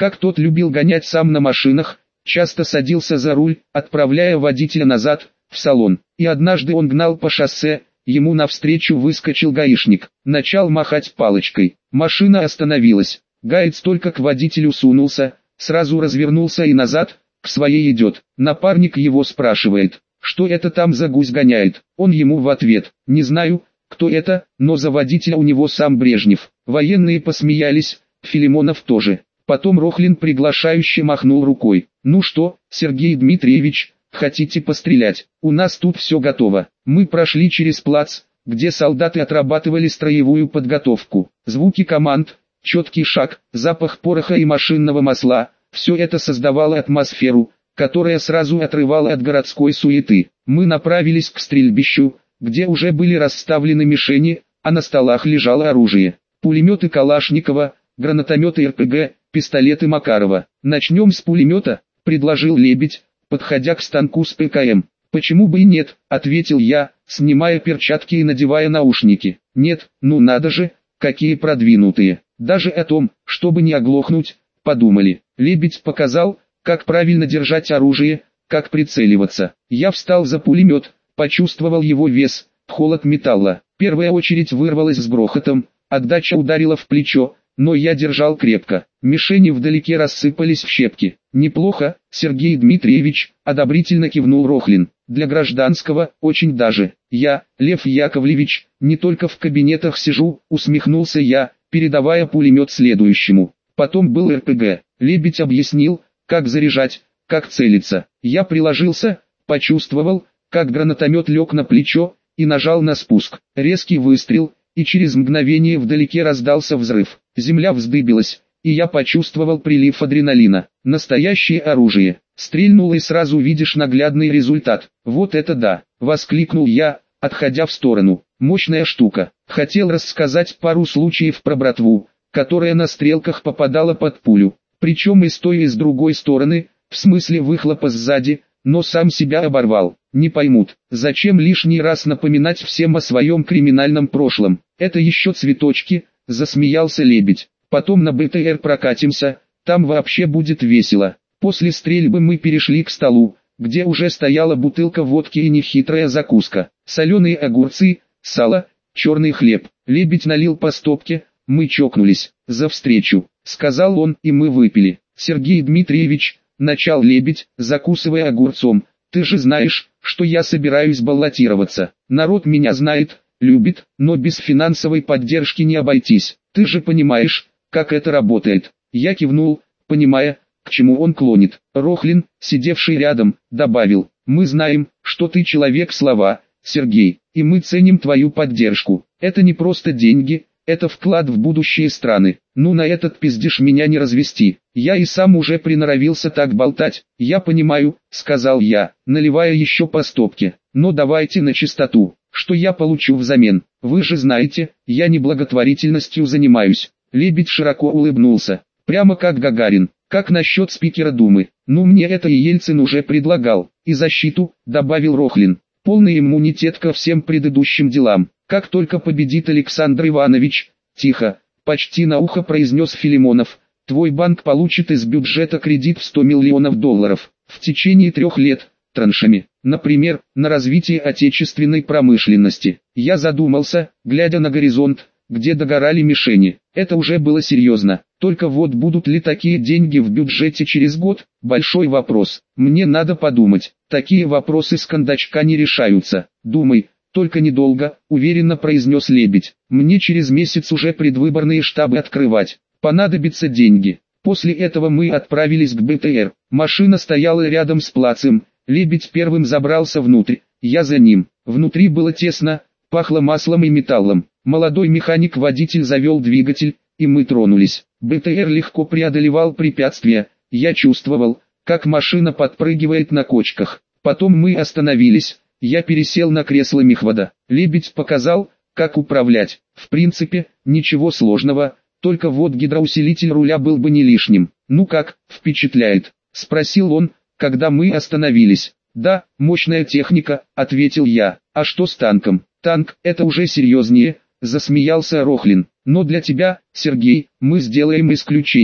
A: Как тот любил гонять сам на машинах, часто садился за руль, отправляя водителя назад, в салон. И однажды он гнал по шоссе, ему навстречу выскочил гаишник, начал махать палочкой. Машина остановилась, гаец только к водителю сунулся, сразу развернулся и назад, к своей идет. Напарник его спрашивает, что это там за гусь гоняет. Он ему в ответ, не знаю, кто это, но за водителя у него сам Брежнев. Военные посмеялись, Филимонов тоже. Потом Рохлин приглашающе махнул рукой. Ну что, Сергей Дмитриевич, хотите пострелять? У нас тут все готово. Мы прошли через плац, где солдаты отрабатывали строевую подготовку. Звуки команд, четкий шаг, запах пороха и машинного масла – все это создавало атмосферу, которая сразу отрывала от городской суеты. Мы направились к стрельбищу, где уже были расставлены мишени, а на столах лежало оружие. Пулеметы Калашникова, гранатометы РПГ, пистолеты Макарова. «Начнем с пулемета», — предложил Лебедь, подходя к станку с ПКМ. «Почему бы и нет», — ответил я, снимая перчатки и надевая наушники. «Нет, ну надо же, какие продвинутые. Даже о том, чтобы не оглохнуть, подумали». Лебедь показал, как правильно держать оружие, как прицеливаться. Я встал за пулемет, почувствовал его вес, холод металла. Первая очередь вырвалась с грохотом, отдача ударила в плечо, но я держал крепко. Мишени вдалеке рассыпались в щепки. «Неплохо, Сергей Дмитриевич», — одобрительно кивнул Рохлин. «Для гражданского, очень даже. Я, Лев Яковлевич, не только в кабинетах сижу», — усмехнулся я, передавая пулемет следующему. Потом был РПГ. Лебедь объяснил, как заряжать, как целиться. Я приложился, почувствовал, как гранатомет лег на плечо, и нажал на спуск. Резкий выстрел, и через мгновение вдалеке раздался взрыв. Земля вздыбилась, и я почувствовал прилив адреналина. Настоящее оружие. Стрельнул и сразу видишь наглядный результат. «Вот это да!» — воскликнул я, отходя в сторону. «Мощная штука». Хотел рассказать пару случаев про братву, которая на стрелках попадала под пулю. Причем и с той и с другой стороны, в смысле выхлопа сзади, но сам себя оборвал. Не поймут, зачем лишний раз напоминать всем о своем криминальном прошлом. Это еще цветочки, засмеялся Лебедь. Потом на БТР прокатимся, там вообще будет весело. После стрельбы мы перешли к столу, где уже стояла бутылка водки и нехитрая закуска. Соленые огурцы, сало, черный хлеб. Лебедь налил по стопке, мы чокнулись. «За встречу», — сказал он, и мы выпили. «Сергей Дмитриевич», — начал Лебедь, закусывая огурцом, — «ты же знаешь, что я собираюсь баллотироваться. Народ меня знает, любит, но без финансовой поддержки не обойтись. Ты же понимаешь, как это работает». Я кивнул, понимая, к чему он клонит. Рохлин, сидевший рядом, добавил: «Мы знаем, что ты человек слова, Сергей, и мы ценим твою поддержку. Это не просто деньги, это вклад в будущее страны. Ну на этот пиздеж меня не развести. Я и сам уже приноровился так болтать». «Я понимаю», — сказал я, наливая еще по стопке. «Но давайте на чистоту. Что я получу взамен? Вы же знаете, я не благотворительностью занимаюсь». Лебедь широко улыбнулся. «Прямо как Гагарин. Как насчет спикера Думы?» «Ну мне это и Ельцин уже предлагал. И защиту», — добавил Рохлин. «Полный иммунитет ко всем предыдущим делам. Как только победит Александр Иванович», — тихо, почти на ухо произнес Филимонов, «твой банк получит из бюджета кредит в 100 миллионов долларов в течение 3 лет, траншами, например, на развитие отечественной промышленности». Я задумался, глядя на горизонт, где догорали мишени. Это уже было серьезно. Только вот будут ли такие деньги в бюджете через год? Большой вопрос. Мне надо подумать. Такие вопросы с кондачка не решаются. «Думай, только недолго», — уверенно произнес Лебедь. «Мне через месяц уже предвыборные штабы открывать. Понадобятся деньги». После этого мы отправились к БТР. Машина стояла рядом с плацем. Лебедь первым забрался внутрь, я за ним. Внутри было тесно, пахло маслом и металлом. Молодой механик-водитель завел двигатель, и мы тронулись. БТР легко преодолевал препятствия. Я чувствовал, как машина подпрыгивает на кочках. Потом мы остановились. Я пересел на кресло мехвода. Лебедь показал, как управлять. В принципе, ничего сложного, только вот гидроусилитель руля был бы не лишним. «Ну как, впечатляет?» — спросил он, когда мы остановились. «Да, мощная техника», — ответил я. «А что с танком?» «Танк — это уже серьезнее», — засмеялся Рохлин. «Но для тебя, Сергей, мы сделаем исключение.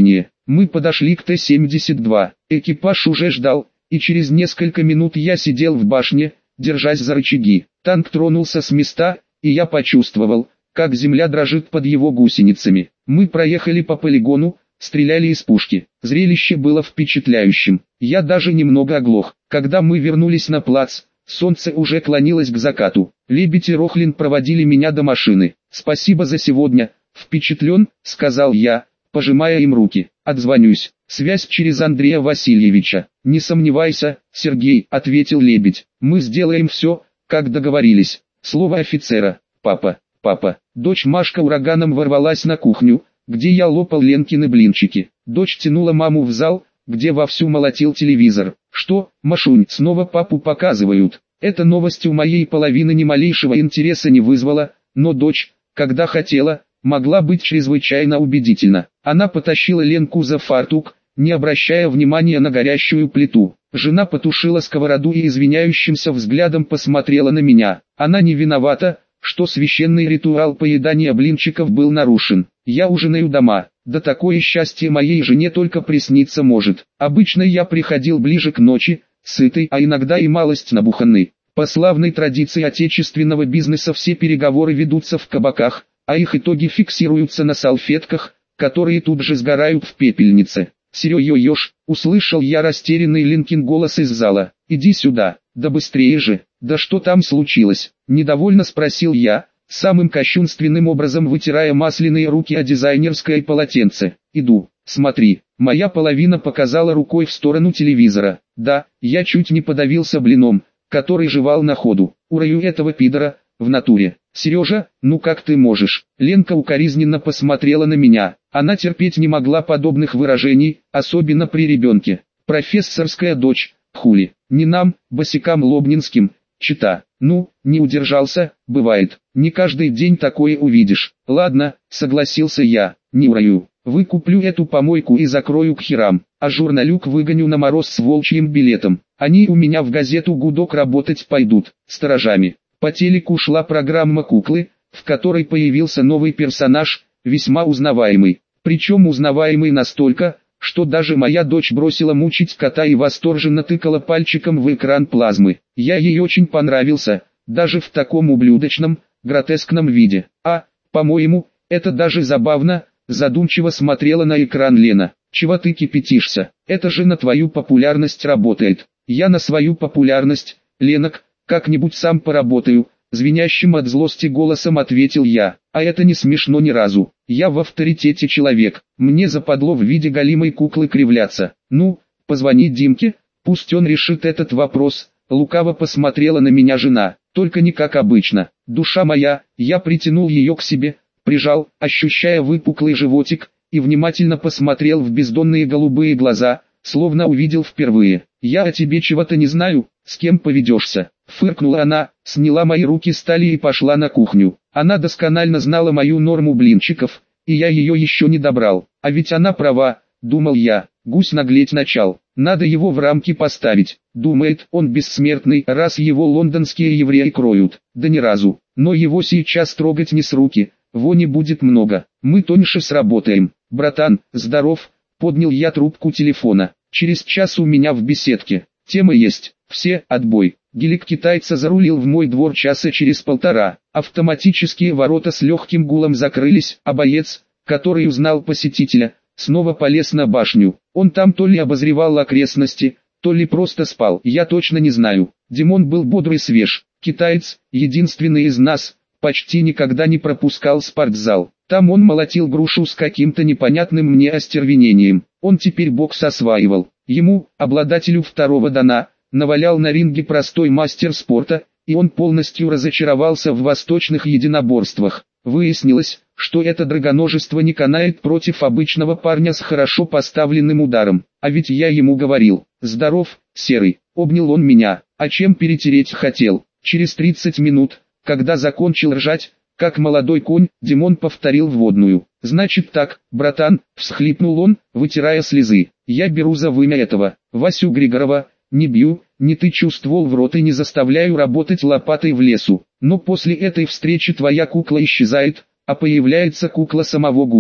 A: Мы подошли к Т-72, экипаж уже ждал, и через несколько минут я сидел в башне, держась за рычаги. Танк тронулся с места, и я почувствовал, как земля дрожит под его гусеницами. Мы проехали по полигону, стреляли из пушки. Зрелище было впечатляющим. Я даже немного оглох. Когда мы вернулись на плац, солнце уже клонилось к закату. Лебедь и Рохлин проводили меня до машины. «Спасибо за сегодня, впечатлен», — сказал я, пожимая им руки. «Отзвонюсь. Связь через Андрея Васильевича». «Не сомневайся, Сергей», — ответил Лебедь. «Мы сделаем все, как договорились». Слово офицера. «Папа, папа». Дочь Машка ураганом ворвалась на кухню, где я лопал Ленкины блинчики. Дочь тянула маму в зал, где вовсю молотил телевизор. «Что, Машунь, снова папу показывают?» Эта новость у моей половины ни малейшего интереса не вызвала, но дочь, когда хотела, могла быть чрезвычайно убедительна. Она потащила Ленку за фартук, не обращая внимания на горящую плиту. Жена потушила сковороду и извиняющимся взглядом посмотрела на меня. Она не виновата, что священный ритуал поедания блинчиков был нарушен. Я ужинаю дома. Да такое счастье моей жене только присниться может. Обычно я приходил ближе к ночи, сытый, а иногда и малость набуханный. По славной традиции отечественного бизнеса все переговоры ведутся в кабаках, а их итоги фиксируются на салфетках, которые тут же сгорают в пепельнице. «Серё-ё-ёж», — услышал я растерянный Ленкин голос из зала. «Иди сюда, да быстрее же». «Да что там случилось?» — недовольно спросил я, самым кощунственным образом вытирая масляные руки о дизайнерское полотенце. «Иду, смотри». Моя половина показала рукой в сторону телевизора. Да, я чуть не подавился блином, который жевал на ходу. «Урою этого пидора, в натуре». «Сережа, ну как ты можешь?» Ленка укоризненно посмотрела на меня. Она терпеть не могла подобных выражений, особенно при ребенке. «Профессорская дочь, хули, не нам, босикам лобнинским, чита». «Ну, не удержался, бывает, не каждый день такое увидишь». «Ладно», согласился я, «не урою. Выкуплю эту помойку и закрою к херам, а журналюк выгоню на мороз с волчьим билетом. Они у меня в газету «Гудок» работать пойдут, сторожами». По телеку шла программа «Куклы», в которой появился новый персонаж, весьма узнаваемый. Причем узнаваемый настолько, что даже моя дочь бросила мучить кота и восторженно тыкала пальчиком в экран плазмы. Я ей очень понравился, даже в таком ублюдочном, гротескном виде. «А, по-моему, это даже забавно», задумчиво смотрела на экран Лена. «Чего ты кипятишься? Это же на твою популярность работает». «Я на свою популярность, Ленок, как-нибудь сам поработаю», звенящим от злости голосом ответил я. «А это не смешно ни разу. Я в авторитете человек, мне западло в виде голимой куклы кривляться. Ну, позвони Димке, пусть он решит этот вопрос». Лукаво посмотрела на меня жена. «Только не как обычно. Душа моя». Я притянул ее к себе, прижал, ощущая выпуклый животик, и внимательно посмотрел в бездонные голубые глаза, словно увидел впервые. «Я о тебе чего-то не знаю, с кем поведешься?» Фыркнула она, сняла мои руки с талии и пошла на кухню. Она досконально знала мою норму блинчиков, и я ее еще не добрал. А ведь она права, думал я, гусь наглеть начал. Надо его в рамки поставить. Думает, он бессмертный, раз его лондонские евреи кроют. Да ни разу. Но его сейчас трогать не с руки, вони будет много. Мы тоньше сработаем. «Братан, здоров», поднял я трубку телефона. «Через час у меня в беседке. Тема есть. Все, отбой». Гелик китайца зарулил в мой двор часа через полтора. Автоматические ворота с легким гулом закрылись, а боец, который узнал посетителя, снова полез на башню. Он там то ли обозревал окрестности, то ли просто спал. Я точно не знаю. Димон был бодрый и свеж. Китаец, единственный из нас, почти никогда не пропускал спортзал. Там он молотил грушу с каким-то непонятным мне остервенением. Он теперь бокс осваивал. Ему, обладателю второго дана, навалял на ринге простой мастер спорта, и он полностью разочаровался в восточных единоборствах. Выяснилось, что это драгоножество не канает против обычного парня с хорошо поставленным ударом. А ведь я ему говорил: «Здоров, Серый», обнял он меня, а чем перетереть хотел. Через 30 минут, когда закончил ржать, как молодой конь, Димон повторил вводную. «Значит так, братан», всхлипнул он, вытирая слезы, «я беру за вымя этого, Васю Григорова, не бью, не тычу ствол в рот и не заставляю работать лопатой в лесу. Но после этой встречи твоя кукла исчезает, а появляется кукла самого гуся.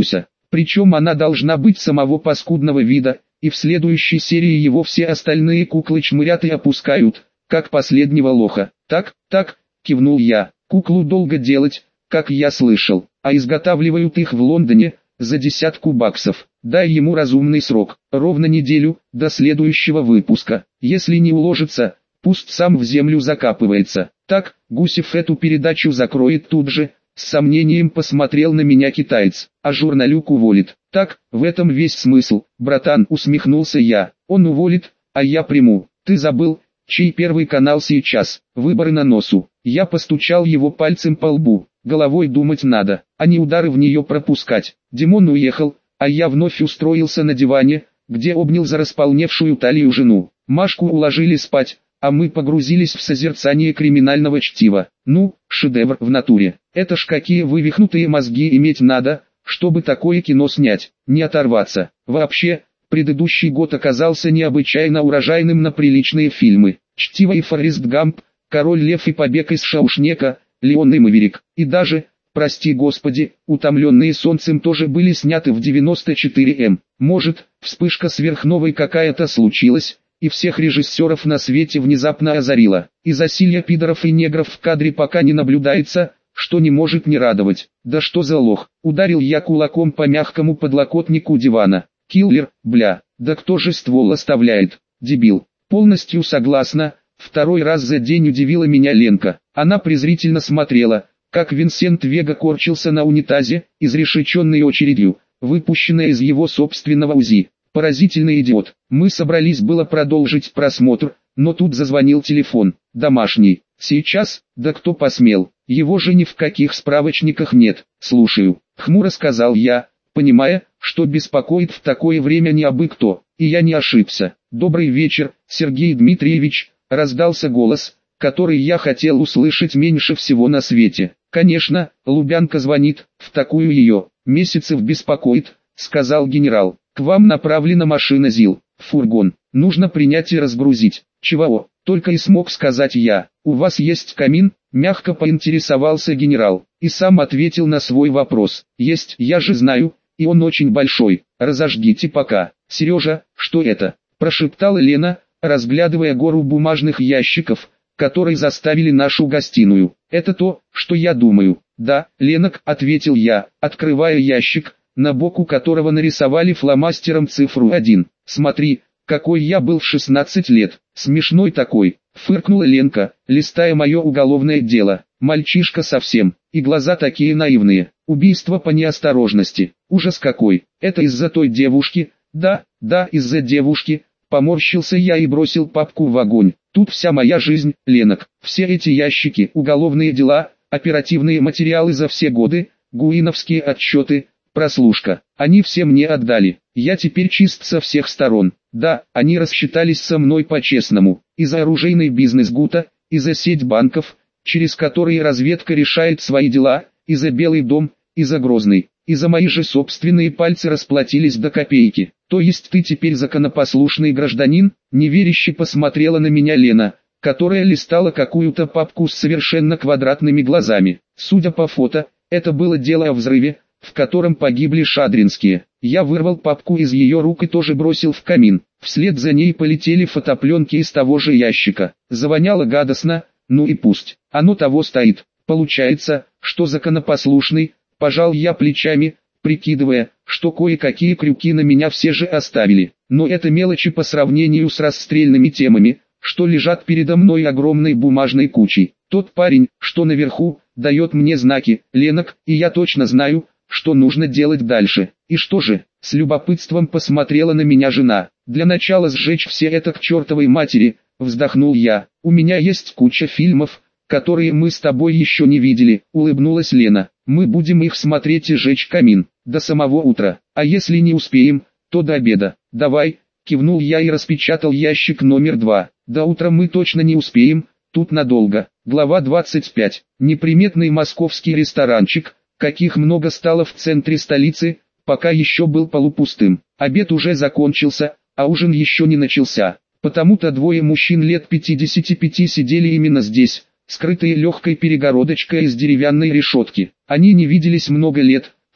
A: Причем она должна быть самого паскудного вида, и в следующей серии его все остальные куклы чмырят и опускают, как последнего лоха. Так, кивнул я. Куклу долго делать, как я слышал, а изготавливают их в Лондоне за $10. Дай ему разумный срок, ровно неделю, до следующего выпуска. Если не уложится, пусть сам в землю закапывается. Так, Гусев эту передачу закроет тут же. С сомнением посмотрел на меня китаец, а журналюк уволит. Так, в этом весь смысл, братан, усмехнулся я. Он уволит, а я приму. Ты забыл, чей первый канал сейчас? Выборы на носу. Я постучал его пальцем по лбу. Головой думать надо, а не удары в нее пропускать. Димон уехал, а я вновь устроился на диване, где обнял за располневшую талию жену. Машку уложили спать, а мы погрузились в созерцание криминального чтива. Ну, шедевр в натуре. Это ж какие вывихнутые мозги иметь надо, чтобы такое кино снять, не оторваться. Вообще, предыдущий год оказался необычайно урожайным на приличные фильмы. Чтиво и Форрест Гамп, Король Лев и Побег из Шаушнека, Леон и Мэверик. И даже, прости господи, Утомленные солнцем тоже были сняты в 94 Может, вспышка сверхновой какая-то случилась, и всех режиссеров на свете внезапно озарило. И засилья пидоров и негров в кадре пока не наблюдается, что не может не радовать. Да что за лох, ударил я кулаком по мягкому подлокотнику дивана. Киллер, бля, да кто же ствол оставляет, дебил. Полностью согласна, второй раз за день удивила меня Ленка. Она презрительно смотрела, как Винсент Вега корчился на унитазе, изрешеченный очередью, выпущенной из его собственного УЗИ. Поразительный идиот. Мы собрались было продолжить просмотр, но тут зазвонил телефон. Домашний. Сейчас, да кто посмел. Его же ни в каких справочниках нет. Слушаю. Хмуро сказал я, понимая, что беспокоит в такое время не абы кто. И я не ошибся. Добрый вечер, Сергей Дмитриевич, раздался голос, который я хотел услышать меньше всего на свете. Конечно, Лубянка звонит, в такую ее, Месяцев беспокоит, сказал генерал. К вам направлена машина ЗИЛ, фургон, нужно принять и разгрузить. Чего? Только и смог сказать я. У вас есть камин? Мягко поинтересовался генерал, и сам ответил на свой вопрос. Есть, я же знаю, и он очень большой. Разожгите пока. Сережа, что это? Прошептала Лена, разглядывая гору бумажных ящиков, которые заставили нашу гостиную. Это то, что я думаю. Да, Ленок, ответил я, открывая ящик, на боку которого нарисовали фломастером цифру 1. Смотри, какой я был в 16 лет. Смешной такой, фыркнула Ленка, листая мое уголовное дело. Мальчишка совсем, и глаза такие наивные. Убийство по неосторожности. Ужас какой. Это из-за той девушки? Да, из-за девушки. Поморщился я и бросил папку в огонь. Тут вся моя жизнь, Ленок. Все эти ящики, уголовные дела, оперативные материалы за все годы, гуиновские отчеты, прослушка. Они все мне отдали. Я теперь чист со всех сторон. Да, они рассчитались со мной по-честному. И за оружейный бизнес ГУТа, и за сеть банков, через которые разведка решает свои дела, и за Белый дом, и за Грозный, и за мои же собственные пальцы расплатились до копейки. То есть ты теперь законопослушный гражданин? Неверяще посмотрела на меня Лена, которая листала какую-то папку с совершенно квадратными глазами. Судя по фото, это было дело о взрыве, в котором погибли Шадринские. Я вырвал папку из ее рук и тоже бросил в камин. Вслед за ней полетели фотопленки из того же ящика. Завоняло гадостно, ну и пусть. Оно того стоит. Получается, что законопослушный, пожал я плечами, прикидывая, что кое-какие крюки на меня все же оставили. Но это мелочи по сравнению с расстрельными темами, что лежат передо мной огромной бумажной кучей. Тот парень, что наверху, дает мне знаки, Ленок, и я точно знаю, что нужно делать дальше. И что же? С любопытством посмотрела на меня жена. Для начала сжечь все это к чертовой матери, вздохнул я. У меня есть куча фильмов, которые мы с тобой еще не видели, улыбнулась Лена. Мы будем их смотреть и жечь камин, до самого утра. А если не успеем, то до обеда. Давай, кивнул я и распечатал ящик номер 2. До утра мы точно не успеем, тут надолго. Глава 25. Неприметный московский ресторанчик, каких много стало в центре столицы, пока еще был полупустым. Обед уже закончился, а ужин еще не начался. Потому-то двое мужчин лет 55 сидели именно здесь, скрытые легкой перегородочкой из деревянной решетки. Они не виделись много лет,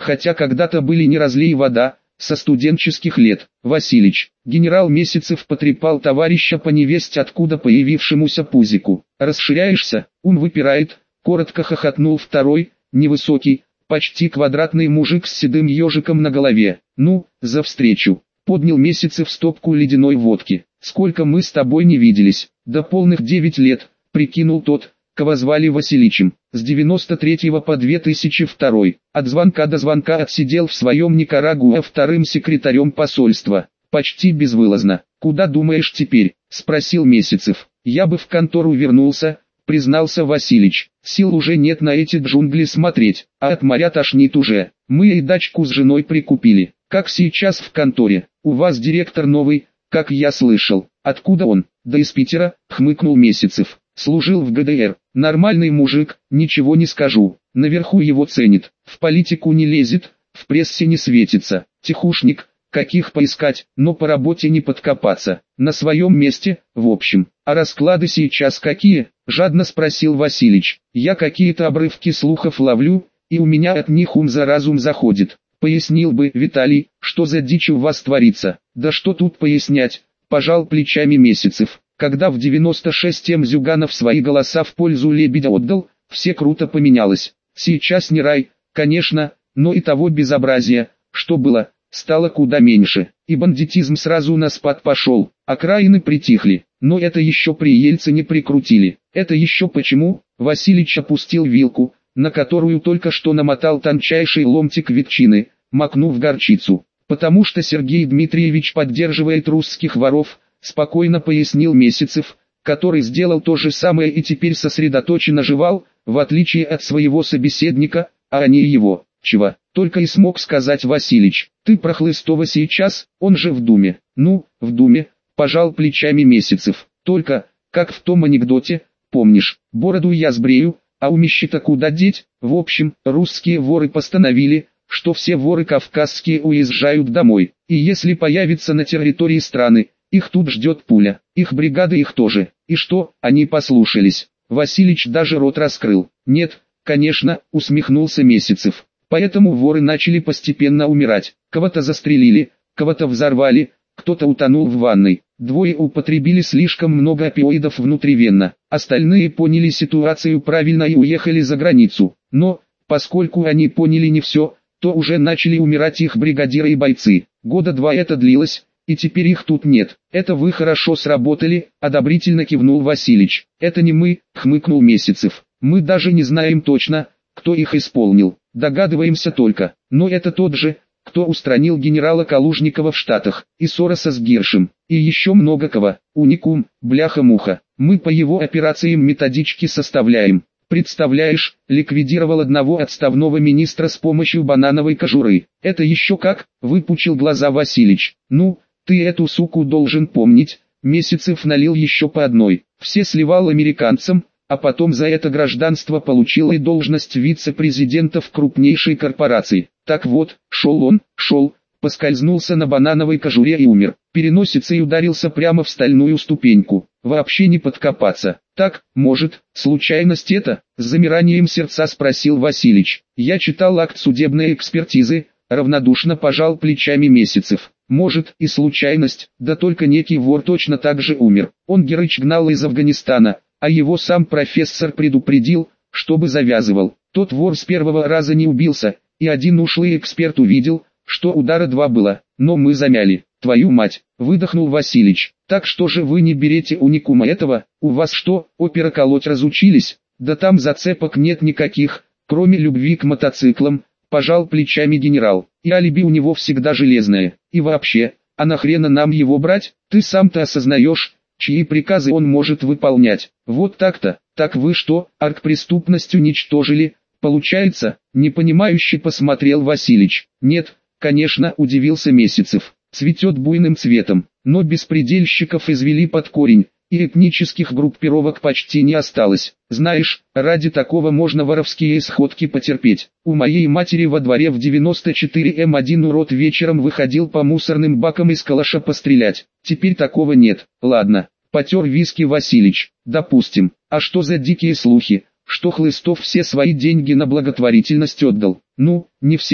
A: хотя когда-то были не разлей вода, со студенческих лет. Василич, генерал Месяцев потрепал товарища по невесть откуда появившемуся пузику. Расширяешься, ум выпирает, коротко хохотнул второй, невысокий, почти квадратный мужик с седым ежиком на голове. Ну, за встречу. Поднял Месяцев стопку ледяной водки. Сколько мы с тобой не виделись? Да полных 9 лет, прикинул тот, кого звали Василичем. С 93 по 2002. От звонка до звонка отсидел в своем Никарагуа вторым секретарем посольства. Почти безвылазно. Куда думаешь теперь? Спросил Месяцев. Я бы в контору вернулся, признался Василич. Сил уже нет на эти джунгли смотреть, а от моря тошнит уже. Мы и дачку с женой прикупили. Как сейчас в конторе? У вас директор новый, как я слышал. Откуда он? Да из Питера, хмыкнул Месяцев. Служил в ГДР. Нормальный мужик, ничего не скажу. Наверху его ценит. В политику не лезет, в прессе не светится. Тихушник, каких поискать, но по работе не подкопаться. На своем месте, в общем. А расклады сейчас какие? Жадно спросил Василич. Я какие-то обрывки слухов ловлю, и у меня от них ум за разум заходит. Пояснил бы, Виталий, что за дичь у вас творится. Да что тут пояснять, пожал плечами Месяцев. Когда в 96-м Зюганов свои голоса в пользу Лебедя отдал, все круто поменялось. Сейчас не рай, конечно, но и того безобразия, что было, стало куда меньше. И бандитизм сразу на спад пошел, окраины притихли. Но это еще при Ельцине прикрутили. Это еще почему? Василич опустил вилку, на которую только что намотал тончайший ломтик ветчины, макнув горчицу. Потому что Сергей Дмитриевич поддерживает русских воров, спокойно пояснил Месяцев, который сделал то же самое и теперь сосредоточенно жевал, в отличие от своего собеседника, а не его. Чего? Только и смог сказать Василич. Ты про Хлыстова сейчас, он же в Думе. Ну, в Думе, пожал плечами Месяцев. Только, как в том анекдоте, помнишь, бороду я сбрею, а умище-то куда деть? В общем, русские воры постановили, что все воры кавказские уезжают домой. И если появятся на территории страны, их тут ждет пуля, их бригады их тоже. И что, они послушались? Василич даже рот раскрыл. Нет, конечно, усмехнулся Месяцев. Поэтому воры начали постепенно умирать. Кого-то застрелили, кого-то взорвали, кто-то утонул в ванной. Двое употребили слишком много опиоидов внутривенно. Остальные поняли ситуацию правильно и уехали за границу. Но, поскольку они поняли не все, то уже начали умирать их бригадиры и бойцы. Года 2 это длилось. И теперь их тут нет. Это вы хорошо сработали, одобрительно кивнул Василич. Это не мы, хмыкнул Месяцев. Мы даже не знаем точно, кто их исполнил. Догадываемся только. Но это тот же, кто устранил генерала Калужникова в Штатах, и Сороса с Гиршем, и еще много кого. Уникум, бляха-муха. Мы по его операциям методички составляем. Представляешь, ликвидировал одного отставного министра с помощью банановой кожуры. Это еще как, выпучил глаза Василич. Ну, ты эту суку должен помнить. Месяцев налил еще по одной. Все сливал американцам, а потом за это гражданство получил и должность вице-президента в крупнейшей корпорации. Так вот, шел, поскользнулся на банановой кожуре и умер. Переносицей ударился прямо в стальную ступеньку. Вообще не подкопаться. Так, может, случайность это? С замиранием сердца спросил Василич. Я читал акт судебной экспертизы, равнодушно пожал плечами Месяцев. Может и случайность, да только некий вор точно так же умер. Он Герыч гнал из Афганистана, а его сам профессор предупредил, чтобы завязывал. Тот вор с первого раза не убился, и один ушлый эксперт увидел, что удара 2 было, но мы замяли. Твою мать, выдохнул Василич. Так что же вы не берете уникума этого? У вас что, опера колоть разучились? Да там зацепок нет никаких, кроме любви к мотоциклам, пожал плечами генерал. И алиби у него всегда железное. И вообще, а нахрена нам его брать? Ты сам-то осознаешь, чьи приказы он может выполнять. Вот так-то. Так вы что, оргпреступность уничтожили? Получается, непонимающе посмотрел Василич. Нет, конечно, удивился Месяцев. Цветет буйным цветом, но беспредельщиков извели под корень, и этнических группировок почти не осталось. Знаешь, ради такого можно воровские сходки потерпеть. У моей матери во дворе в 94-м один урод вечером выходил по мусорным бакам из калаша пострелять. Теперь такого нет. Ладно, потер виски Василич. Допустим. А что за дикие слухи, что Хлыстов все свои деньги на благотворительность отдал? Ну, не все,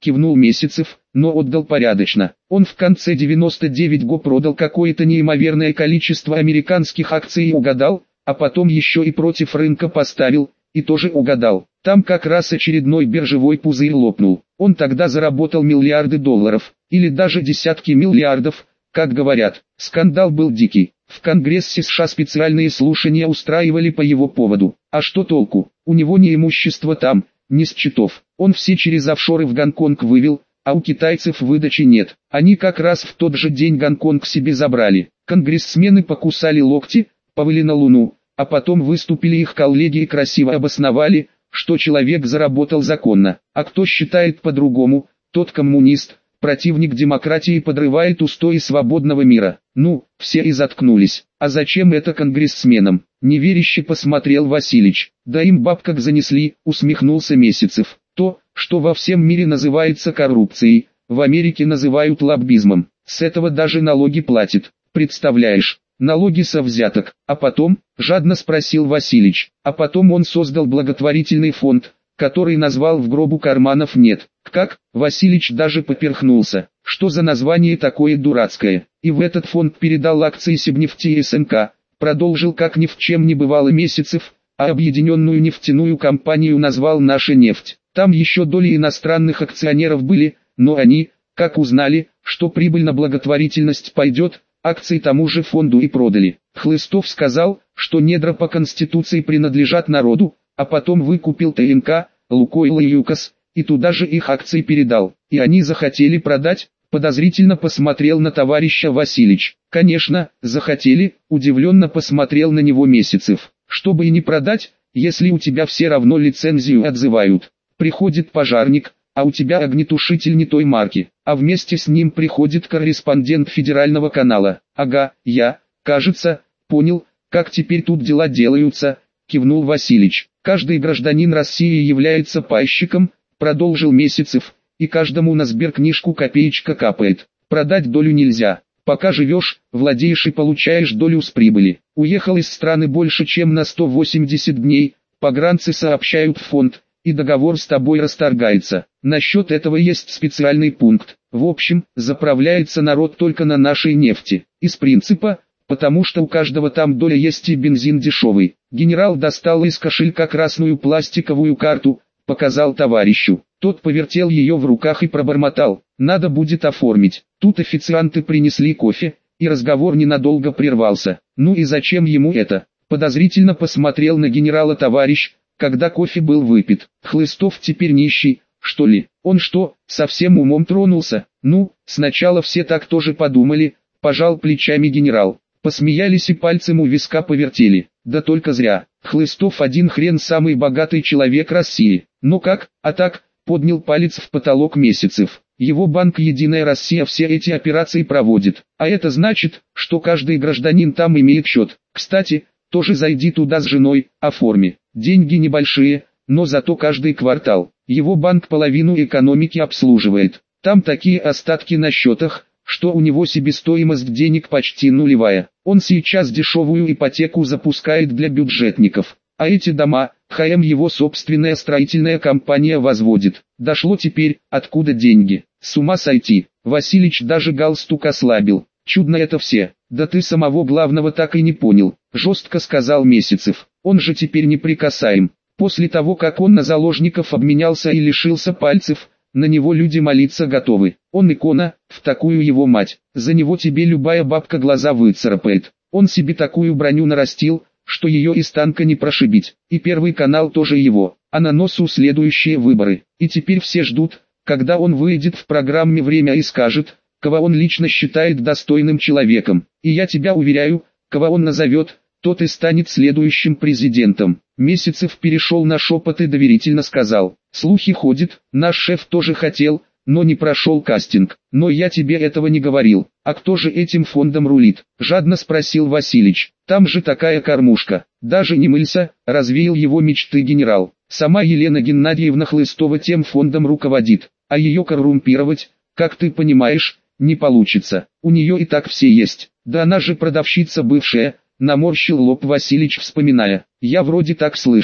A: кивнул Месяцев, но отдал порядочно. Он в конце 99 го продал какое-то неимоверное количество американских акций и угадал, а потом еще и против рынка поставил, и тоже угадал. Там как раз очередной биржевой пузырь лопнул. Он тогда заработал миллиарды долларов, или даже десятки миллиардов, как говорят. Скандал был дикий. В Конгрессе США специальные слушания устраивали по его поводу. А что толку? У него ни имущества там, ни счетов. Он все через офшоры в Гонконг вывел, а у китайцев выдачи нет. Они как раз в тот же день Гонконг себе забрали. Конгрессмены покусали локти, повыли на Луну, а потом выступили их коллеги и красиво обосновали, что человек заработал законно. А кто считает по-другому, тот коммунист, противник демократии, подрывает устои свободного мира. Ну, все и заткнулись. А зачем это конгрессменам? Неверяще посмотрел Василич. Да им баб как занесли, усмехнулся Месяцев. То, что во всем мире называется коррупцией, в Америке называют лоббизмом. С этого даже налоги платят. Представляешь? Налоги со взяток. А потом, жадно спросил Василич, а потом он создал благотворительный фонд, который назвал «В гробу карманов нет». Как? Василич даже поперхнулся. Что за название такое дурацкое? И в этот фонд передал акции Сибнефти и СНК, продолжил как ни в чем не бывало Месяцев, а объединенную нефтяную компанию назвал «Наша нефть». Там еще доли иностранных акционеров были, но они, как узнали, что прибыль на благотворительность пойдет, акции тому же фонду и продали. Хлыстов сказал, что недра по Конституции принадлежат народу, а потом выкупил ТНК, Лукойл и ЮКОС, и туда же их акции передал. И они захотели продать, подозрительно посмотрел на товарища Василич. Конечно, захотели, удивленно посмотрел на него Месяцев. Чтобы и не продать, если у тебя все равно лицензию отзывают. Приходит пожарник, а у тебя огнетушитель не той марки, а вместе с ним приходит корреспондент федерального канала. Ага, кажется, понял, как теперь тут дела делаются, кивнул Василич. Каждый гражданин России является пайщиком, продолжил Месяцев, и каждому на сберкнижку копеечка капает. Продать долю нельзя. Пока живешь, владеешь и получаешь долю с прибыли. Уехал из страны больше чем на 180 дней, погранцы сообщают в фонд, и договор с тобой расторгается. Насчет этого есть специальный пункт. В общем, заправляется народ только на нашей нефти. Из принципа, потому что у каждого там доля есть и бензин дешевый. Генерал достал из кошелька красную пластиковую карту, показал товарищу. Тот повертел ее в руках и пробормотал: «Надо будет оформить». Тут официанты принесли кофе, и разговор ненадолго прервался. «Ну и зачем ему это?» Подозрительно посмотрел на генерала товарищ, когда кофе был выпит. Хлыстов теперь нищий, что ли? Он что, совсем умом тронулся? Ну, сначала все так тоже подумали, пожал плечами генерал. Посмеялись и пальцем у виска повертели. Да только зря. Хлыстов один хрен самый богатый человек России. Ну как, а так, поднял палец в потолок Месяцев. Его банк «Единая Россия» все эти операции проводит. А это значит, что каждый гражданин там имеет счет. Кстати, тоже зайди туда с женой, оформи. Деньги небольшие, но зато каждый квартал. Его банк половину экономики обслуживает. Там такие остатки на счетах, что у него себестоимость денег почти нулевая. Он сейчас дешевую ипотеку запускает для бюджетников. А эти дома, его собственная строительная компания возводит. Дошло теперь, откуда деньги. С ума сойти. Василич даже галстук ослабил. Чудно это все. Да ты самого главного так и не понял, жестко сказал Месяцев. Он же теперь неприкасаем. После того, как он на заложников обменялся и лишился пальцев, на него люди молиться готовы. Он икона, в такую его мать. За него тебе любая бабка глаза выцарапает. Он себе такую броню нарастил, что ее из танка не прошибить. И Первый канал тоже его. А на носу следующие выборы. И теперь все ждут, когда он выйдет в программе «Время» и скажет, кого он лично считает достойным человеком. И я тебя уверяю, кого он назовет, тот и станет следующим президентом. Месяцев перешел на шепот и доверительно сказал: слухи ходят, наш шеф тоже хотел, но не прошел кастинг. Но я тебе этого не говорил. А кто же этим фондом рулит? Жадно спросил Василич. Там же такая кормушка. Даже не мылься, развеял его мечты генерал. Сама Елена Геннадьевна Хлыстова тем фондом руководит. А ее коррумпировать, как ты понимаешь, не получится. У нее и так все есть. Да она же продавщица бывшая. Наморщил лоб Василич, вспоминая. Я вроде так слышал.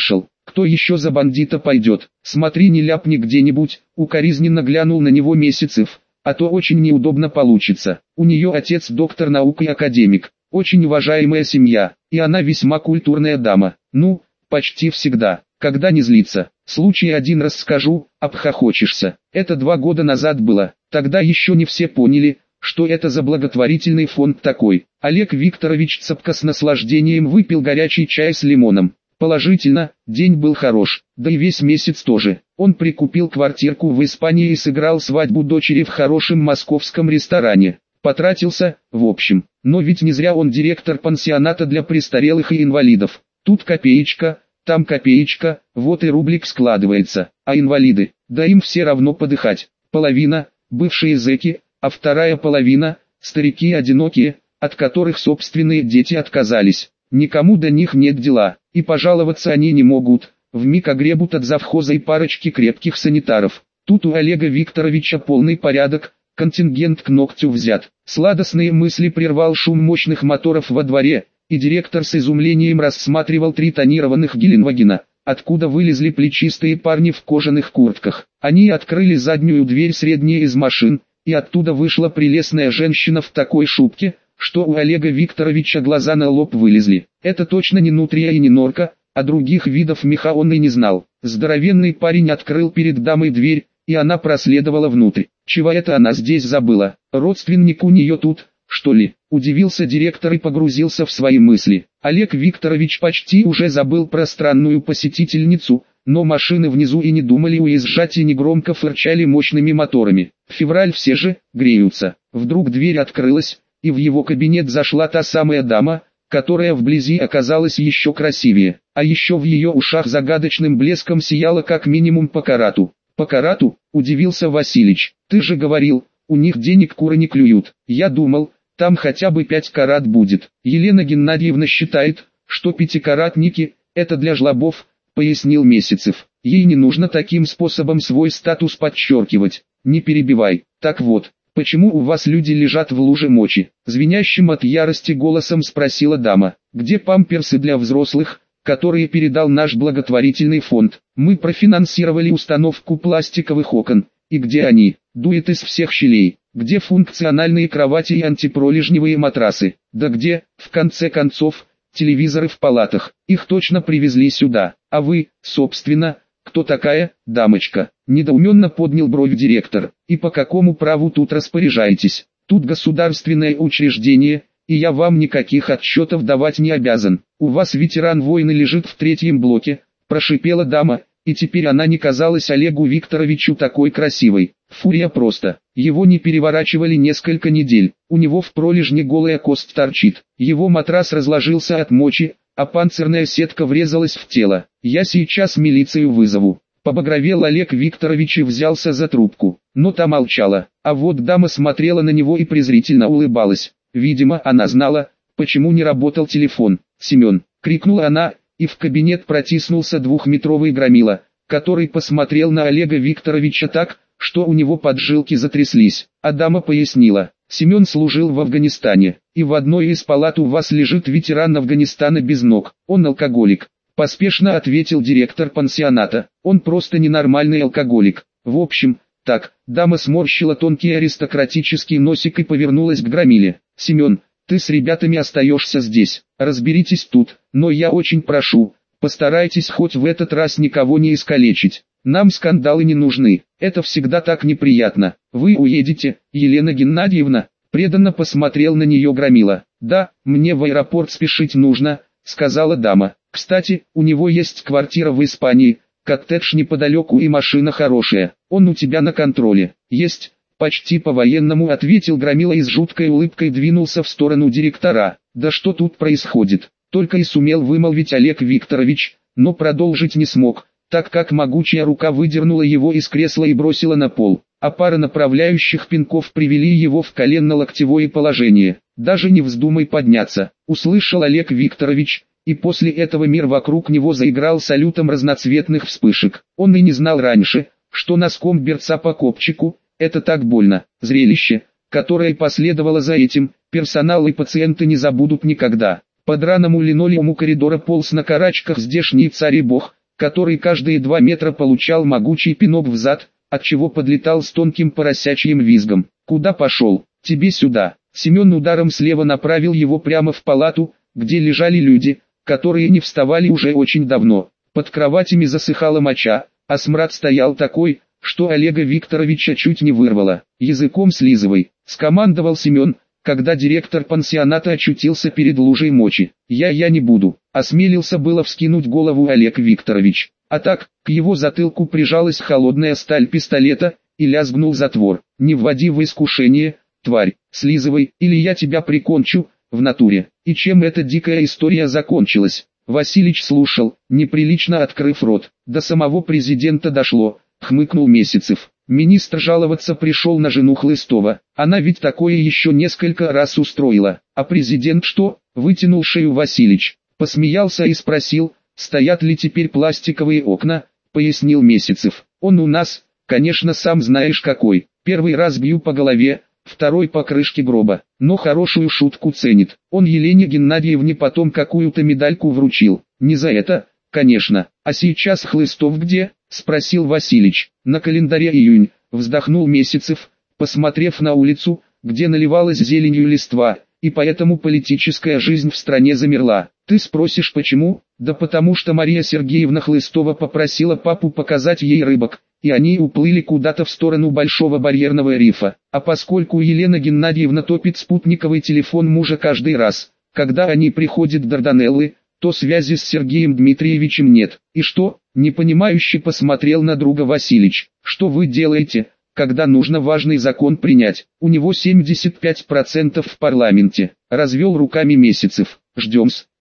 A: кто еще за бандита пойдет? Смотри, не ляпни где-нибудь. Укоризненно глянул на него Месяцев, а то очень неудобно получится. У нее отец доктор наук и академик, очень уважаемая семья, и она весьма культурная дама. Ну, почти всегда, когда не злится. Случай один расскажу, обхохочешься. Это 2 года назад было, тогда еще не все поняли, что это за благотворительный фонд такой. Олег Викторович цепко с наслаждением выпил горячий чай с лимоном. Положительно, день был хорош, да и весь месяц тоже. Он прикупил квартирку в Испании и сыграл свадьбу дочери в хорошем московском ресторане. Потратился, в общем. Но ведь не зря он директор пансионата для престарелых и инвалидов. Тут копеечка, там копеечка, вот и рублик складывается. А инвалиды, да им все равно подыхать. Половина – бывшие зэки, а вторая половина – старики одинокие, от которых собственные дети отказались. Никому до них нет дела, и пожаловаться они не могут. Вмиг огребут от завхоза и парочки крепких санитаров. Тут у Олега Викторовича полный порядок, контингент к ногтю взят. Сладостные мысли прервал шум мощных моторов во дворе, и директор с изумлением рассматривал 3 тонированных Геленвагена, откуда вылезли плечистые парни в кожаных куртках. Они открыли заднюю дверь средней из машин, и оттуда вышла прелестная женщина в такой шубке, что у Олега Викторовича глаза на лоб вылезли. Это точно не нутрия и не норка, а других видов меха он и не знал. Здоровенный парень открыл перед дамой дверь, и она проследовала внутрь. Чего это она здесь забыла? Родственник у нее тут, что ли? Удивился директор и погрузился в свои мысли. Олег Викторович почти уже забыл про странную посетительницу, но машины внизу и не думали уезжать и негромко фырчали мощными моторами. Февраль все же, греются. Вдруг дверь открылась, и в его кабинет зашла та самая дама, которая вблизи оказалась еще красивее, а еще в ее ушах загадочным блеском сияло как минимум по карату. По карату, удивился Василич, ты же говорил, у них денег куры не клюют. Я думал, там хотя бы 5 карат будет. Елена Геннадьевна считает, что 5-каратники – это для жлобов, пояснил Месяцев. Ей не нужно таким способом свой статус подчеркивать. Не перебивай. Так вот, почему у вас люди лежат в луже мочи? Звенящим от ярости голосом спросила дама. Где памперсы для взрослых, которые передал наш благотворительный фонд? Мы профинансировали установку пластиковых окон. И где они? Дует из всех щелей. Где функциональные кровати и антипролежневые матрасы? Да где, в конце концов, телевизоры в палатах? Их точно привезли сюда. А вы, собственно, кто такая, дамочка? Недоуменно поднял бровь директор. И по какому праву тут распоряжаетесь? Тут государственное учреждение, и я вам никаких отчетов давать не обязан. У вас ветеран войны лежит в 3-м блоке, прошипела дама, и теперь она не казалась Олегу Викторовичу такой красивой. Фурия просто. Его не переворачивали несколько недель. У него в пролежне голая кость торчит. Его матрас разложился от мочи, а панцирная сетка врезалась в тело. Я сейчас милицию вызову. Побагровел Олег Викторович и взялся за трубку. Но та молчала. А вот дама смотрела на него и презрительно улыбалась. Видимо, она знала, почему не работал телефон. «Семен!» — крикнула она, и в кабинет протиснулся 2-метровый громила, который посмотрел на Олега Викторовича так, что у него поджилки затряслись. А дама пояснила: Семен служил в Афганистане, и в одной из палат у вас лежит ветеран Афганистана без ног. Он алкоголик. Поспешно ответил директор пансионата. Он просто ненормальный алкоголик. В общем, так, дама сморщила тонкий аристократический носик и повернулась к громиле. Семен, ты с ребятами остаешься здесь, разберитесь тут, но я очень прошу, постарайтесь хоть в этот раз никого не искалечить. Нам скандалы не нужны, это всегда так неприятно. Вы уедете, Елена Геннадьевна? Преданно посмотрел на нее громила. Да, мне в аэропорт спешить нужно, сказала дама. Кстати, у него есть квартира в Испании, коттедж неподалеку и машина хорошая. Он у тебя на контроле. Есть. Почти по-военному ответил громила и с жуткой улыбкой двинулся в сторону директора. Да что тут происходит? Только и сумел вымолвить Олег Викторович, но продолжить не смог, так как могучая рука выдернула его из кресла и бросила на пол, а пара направляющих пинков привели его в коленно-локтевое положение. Даже не вздумай подняться, услышал Олег Викторович, и после этого мир вокруг него заиграл салютом разноцветных вспышек. Он и не знал раньше, что носком берца по копчику – это так больно. Зрелище, которое последовало за этим, персонал и пациенты не забудут никогда. По драному линолеуму коридора полз на карачках здешний царь и бог, который каждые 2 метра получал могучий пинок в зад, отчего подлетал с тонким поросячьим визгом. «Куда пошел? Тебе сюда!» Семен ударом слева направил его прямо в палату, где лежали люди, которые не вставали уже очень давно. Под кроватями засыхала моча, а смрад стоял такой, что Олега Викторовича чуть не вырвало. «Языком слизывай», — скомандовал Семен, когда директор пансионата очутился перед лужей мочи. «Я не буду», — осмелился было вскинуть голову Олег Викторович. А так, к его затылку прижалась холодная сталь пистолета, и лязгнул затвор. «Не вводи в искушение, тварь, слизывай, или я тебя прикончу, в натуре». И чем эта дикая история закончилась? Василич слушал, неприлично открыв рот. До самого президента дошло, хмыкнул Месяцев. Министр жаловаться пришел на жену Хлыстова. Она ведь такое еще несколько раз устроила. А президент что? Вытянул шею Василич. Посмеялся и спросил, стоят ли теперь пластиковые окна, пояснил Месяцев. Он у нас, конечно, сам знаешь какой. Первый раз бью по голове, второй по крышке гроба, но хорошую шутку ценит. Он Елене Геннадьевне потом какую-то медальку вручил. Не за это, конечно. А сейчас Хлыстов где? Спросил Василич. На календаре июнь, вздохнул Месяцев, посмотрев на улицу, где наливалась зеленью листва, и поэтому политическая жизнь в стране замерла. Ты спросишь почему? Да потому что Мария Сергеевна Хлыстова попросила папу показать ей рыбок, и они уплыли куда-то в сторону Большого барьерного рифа. А поскольку Елена Геннадьевна топит спутниковый телефон мужа каждый раз, когда они приходят в Дарданеллы, то связи с Сергеем Дмитриевичем нет. И что? Непонимающе посмотрел на друга Василич. Что вы делаете, когда нужно важный закон принять? У него 75% в парламенте. Развел руками Месяцев. Ждем-с.